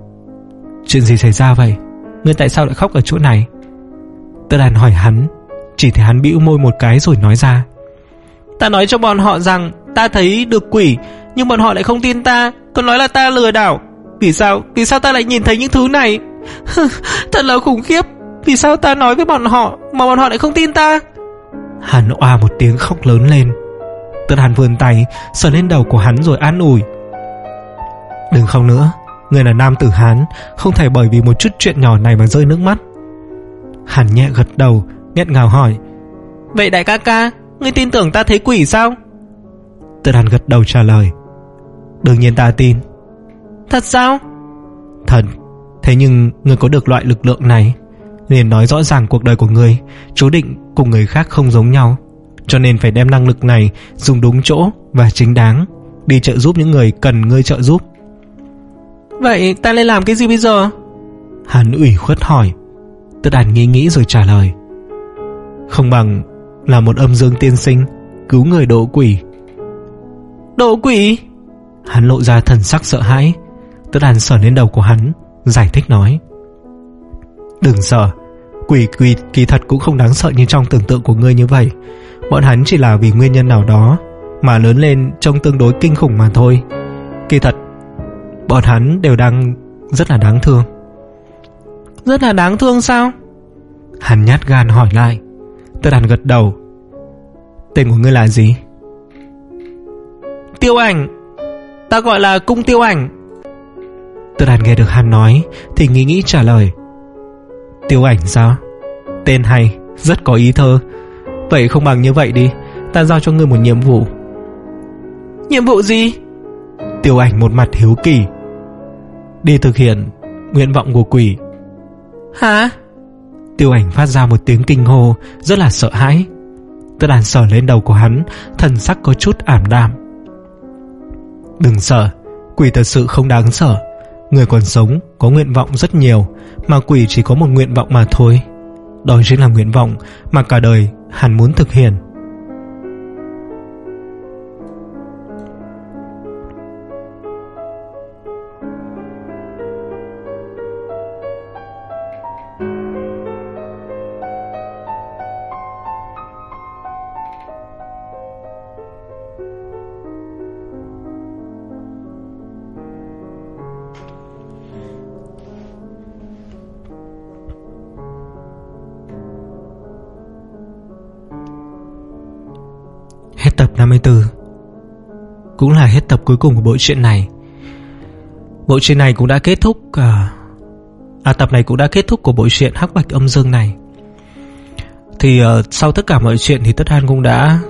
Chuyện gì xảy ra vậy? Ngươi tại sao lại khóc ở chỗ này? Tất Đan hỏi hắn. Chỉ thấy hắn bĩu môi một cái rồi nói ra: Ta nói cho bọn họ rằng ta thấy được quỷ, nhưng bọn họ lại không tin ta, còn nói là ta lừa đảo. Vì sao, vì sao ta lại nhìn thấy những thứ này? Thật là khủng khiếp. Vì sao ta nói với bọn họ mà bọn họ lại không tin ta? Hắn oa một tiếng khóc lớn lên. Tất Hàn vươn tay sờ lên đầu của hắn rồi an ủi: Đừng khóc nữa, người là nam tử Hán, không thể bởi vì một chút chuyện nhỏ này mà rơi nước mắt. Hắn nhẹ gật đầu, nghẹn ngào hỏi: Vậy đại ca ca, ngươi tin tưởng ta thấy quỷ sao? Tất Hàn gật đầu trả lời: Đương nhiên ta tin. Thật sao? Thật. Thế nhưng ngươi có được loại lực lượng này, liền nói rõ ràng cuộc đời của ngươi chú định cùng người khác không giống nhau, cho nên phải đem năng lực này dùng đúng chỗ và chính đáng, đi trợ giúp những người cần ngươi trợ giúp. Vậy ta nên làm cái gì bây giờ? Hắn ủy khuất hỏi. Tất Hàn nghĩ nghĩ rồi trả lời: Không bằng là một âm dương tiên sinh, cứu người độ quỷ. Độ quỷ? Hắn lộ ra thần sắc sợ hãi. Tất Hàn sờ lên đầu của hắn, giải thích nói: Đừng sợ, quỷ quỷ kỳ thật cũng không đáng sợ như trong tưởng tượng của ngươi như vậy. Bọn hắn chỉ là vì nguyên nhân nào đó mà lớn lên trông tương đối kinh khủng mà thôi. Kỳ thật bọn hắn đều đang rất là đáng thương. Rất là đáng thương sao? Hắn nhát gan hỏi lại. Tất Hàn gật đầu. Tên của ngươi là gì? Tiêu Ảnh. Ta gọi là Cung Tiêu Ảnh. Tất Hàn nghe được hắn nói thì nghĩ nghĩ trả lời: Tiêu Ảnh sao? Tên hay, rất có ý thơ. Vậy không bằng như vậy đi, ta giao cho ngươi một nhiệm vụ. Nhiệm vụ gì? Tiêu Ảnh một mặt hiếu kỳ. Đi thực hiện nguyện vọng của quỷ. Hả? Tiêu Ảnh phát ra một tiếng kinh hô, rất là sợ hãi. Tất Hàn sờ lên đầu của hắn, thần sắc có chút ảm đạm. Đừng sợ, quỷ thật sự không đáng sợ. Người còn sống có nguyện vọng rất nhiều, mà quỷ chỉ có một nguyện vọng mà thôi. Đó chính là nguyện vọng mà cả đời hắn muốn thực hiện. Hết tập năm mươi tư. Cũng là hết tập cuối cùng của bộ truyện này. Bộ truyện này cũng đã kết thúc à, à tập này cũng đã kết thúc của bộ truyện Hắc Bạch Âm Dương này. Thì uh, sau tất cả mọi chuyện thì Tất Hàn cũng đã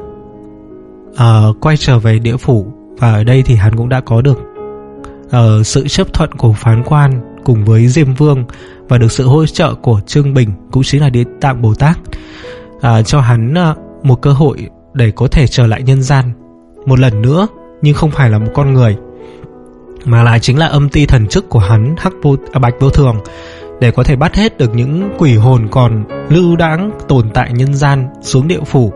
uh, quay trở về địa phủ. Và ở đây thì hắn cũng đã có được uh, sự chấp thuận của phán quan cùng với Diêm Vương, và được sự hỗ trợ của Trương Bình, cũng chính là Địa Tạng Bồ Tát, uh, cho hắn uh, một cơ hội để có thể trở lại nhân gian một lần nữa, nhưng không phải là một con người, mà là chính là âm ti thần chức của hắn, Hắc vô, à, Bạch Vô Thường, để có thể bắt hết được những quỷ hồn còn lưu đãng tồn tại nhân gian xuống địa phủ.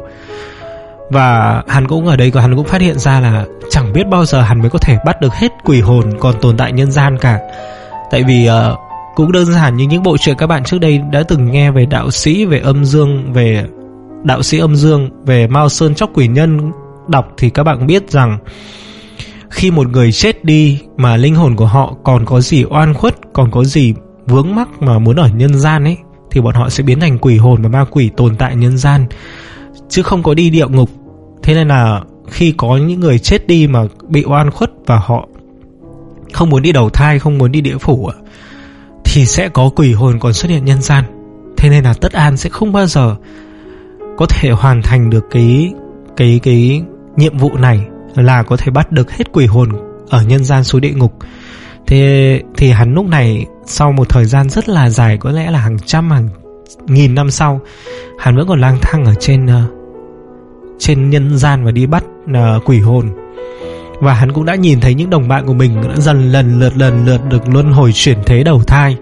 Và hắn cũng ở đây hắn cũng phát hiện ra là chẳng biết bao giờ hắn mới có thể bắt được hết quỷ hồn còn tồn tại nhân gian cả. Tại vì uh, cũng đơn giản như những bộ truyện các bạn trước đây đã từng nghe về đạo sĩ, về âm dương, về đạo sĩ âm dương, về Mao Sơn Chóc Quỷ Nhân đọc, thì các bạn biết rằng khi một người chết đi mà linh hồn của họ còn có gì oan khuất, còn có gì vướng mắc mà muốn ở nhân gian ấy, thì bọn họ sẽ biến thành quỷ hồn và ma quỷ tồn tại nhân gian, chứ không có đi địa ngục. Thế nên là khi có những người chết đi mà bị oan khuất và họ không muốn đi đầu thai, không muốn đi địa phủ, thì sẽ có quỷ hồn còn xuất hiện nhân gian. Thế nên là Tất An sẽ không bao giờ có thể hoàn thành được cái cái cái nhiệm vụ này, là có thể bắt được hết quỷ hồn ở nhân gian xuống địa ngục. Thế thì hắn lúc này sau một thời gian rất là dài, có lẽ là hàng trăm hàng nghìn năm sau, hắn vẫn còn lang thang ở trên uh, trên nhân gian và đi bắt uh, quỷ hồn. Và hắn cũng đã nhìn thấy những đồng bạn của mình đã dần lần lượt lần lượt được luân hồi chuyển thế đầu thai.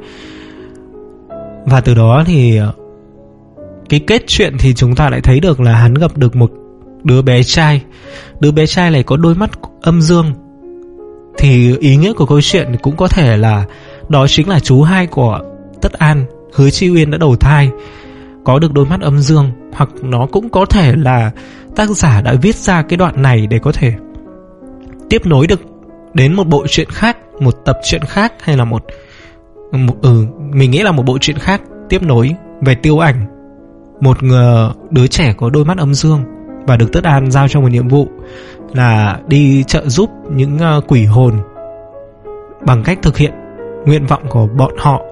Và từ đó thì uh, cái kết chuyện thì chúng ta lại thấy được là hắn gặp được một đứa bé trai. Đứa bé trai này có đôi mắt âm dương. Thì ý nghĩa của câu chuyện cũng có thể là đó chính là chú hai của Tất An, Hứa Chi Uyên đã đầu thai, có được đôi mắt âm dương. hoặc nó cũng có thể là tác giả đã viết ra cái đoạn này để có thể tiếp nối được đến một bộ truyện khác, một tập truyện khác, hay là một, một ừ, mình nghĩ là một bộ truyện khác tiếp nối về Tiêu Ảnh, một người, đứa trẻ có đôi mắt âm dương và được Tất An giao cho một nhiệm vụ là đi trợ giúp những uh, quỷ hồn bằng cách thực hiện nguyện vọng của bọn họ.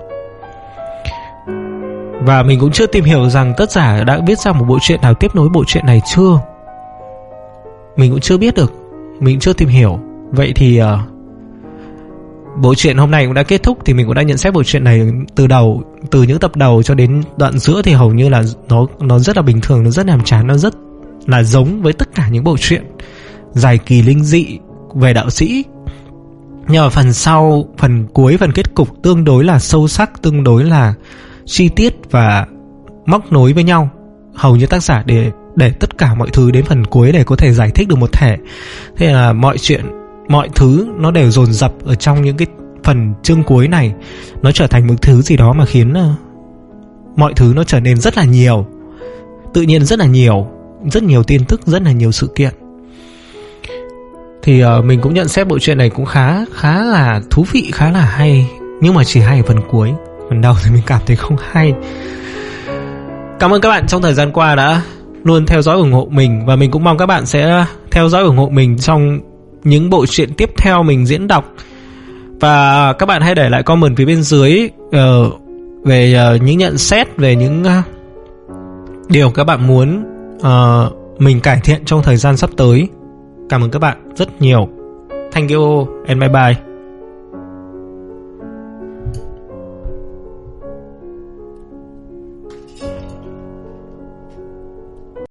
Và mình cũng chưa tìm hiểu rằng tác giả đã viết ra một bộ truyện nào tiếp nối bộ truyện này chưa. Mình cũng chưa biết được, mình cũng chưa tìm hiểu. Vậy thì uh, bộ truyện hôm nay cũng đã kết thúc. Thì mình cũng đã nhận xét bộ truyện này từ đầu, từ những tập đầu cho đến đoạn giữa thì hầu như là nó nó rất là bình thường, nó rất nhàm chán, nó rất là giống với tất cả những bộ truyện dài kỳ linh dị về đạo sĩ. Nhưng mà phần sau, phần cuối, phần kết cục tương đối là sâu sắc, tương đối là chi tiết và móc nối với nhau. Hầu như tác giả để để tất cả mọi thứ đến phần cuối để có thể giải thích được một thể. Thế là mọi chuyện, mọi thứ nó đều dồn dập ở trong những cái phần chương cuối này. Nó trở thành một thứ gì đó mà khiến uh, mọi thứ nó trở nên rất là nhiều, tự nhiên rất là nhiều, rất nhiều tin tức, rất là nhiều sự kiện. Thì uh, mình cũng nhận xét bộ truyện này cũng khá khá là thú vị, khá là hay. Nhưng mà chỉ hay ở phần cuối, phần đầu thì mình cảm thấy không hay. Cảm ơn các bạn trong thời gian qua đã luôn theo dõi ủng hộ mình. Và mình cũng mong các bạn sẽ theo dõi ủng hộ mình trong những bộ truyện tiếp theo mình diễn đọc. Và các bạn hãy để lại comment phía bên dưới uh, về uh, những nhận xét, về những uh, điều các bạn muốn uh, mình cải thiện trong thời gian sắp tới. Cảm ơn các bạn rất nhiều. Thank you and bye bye.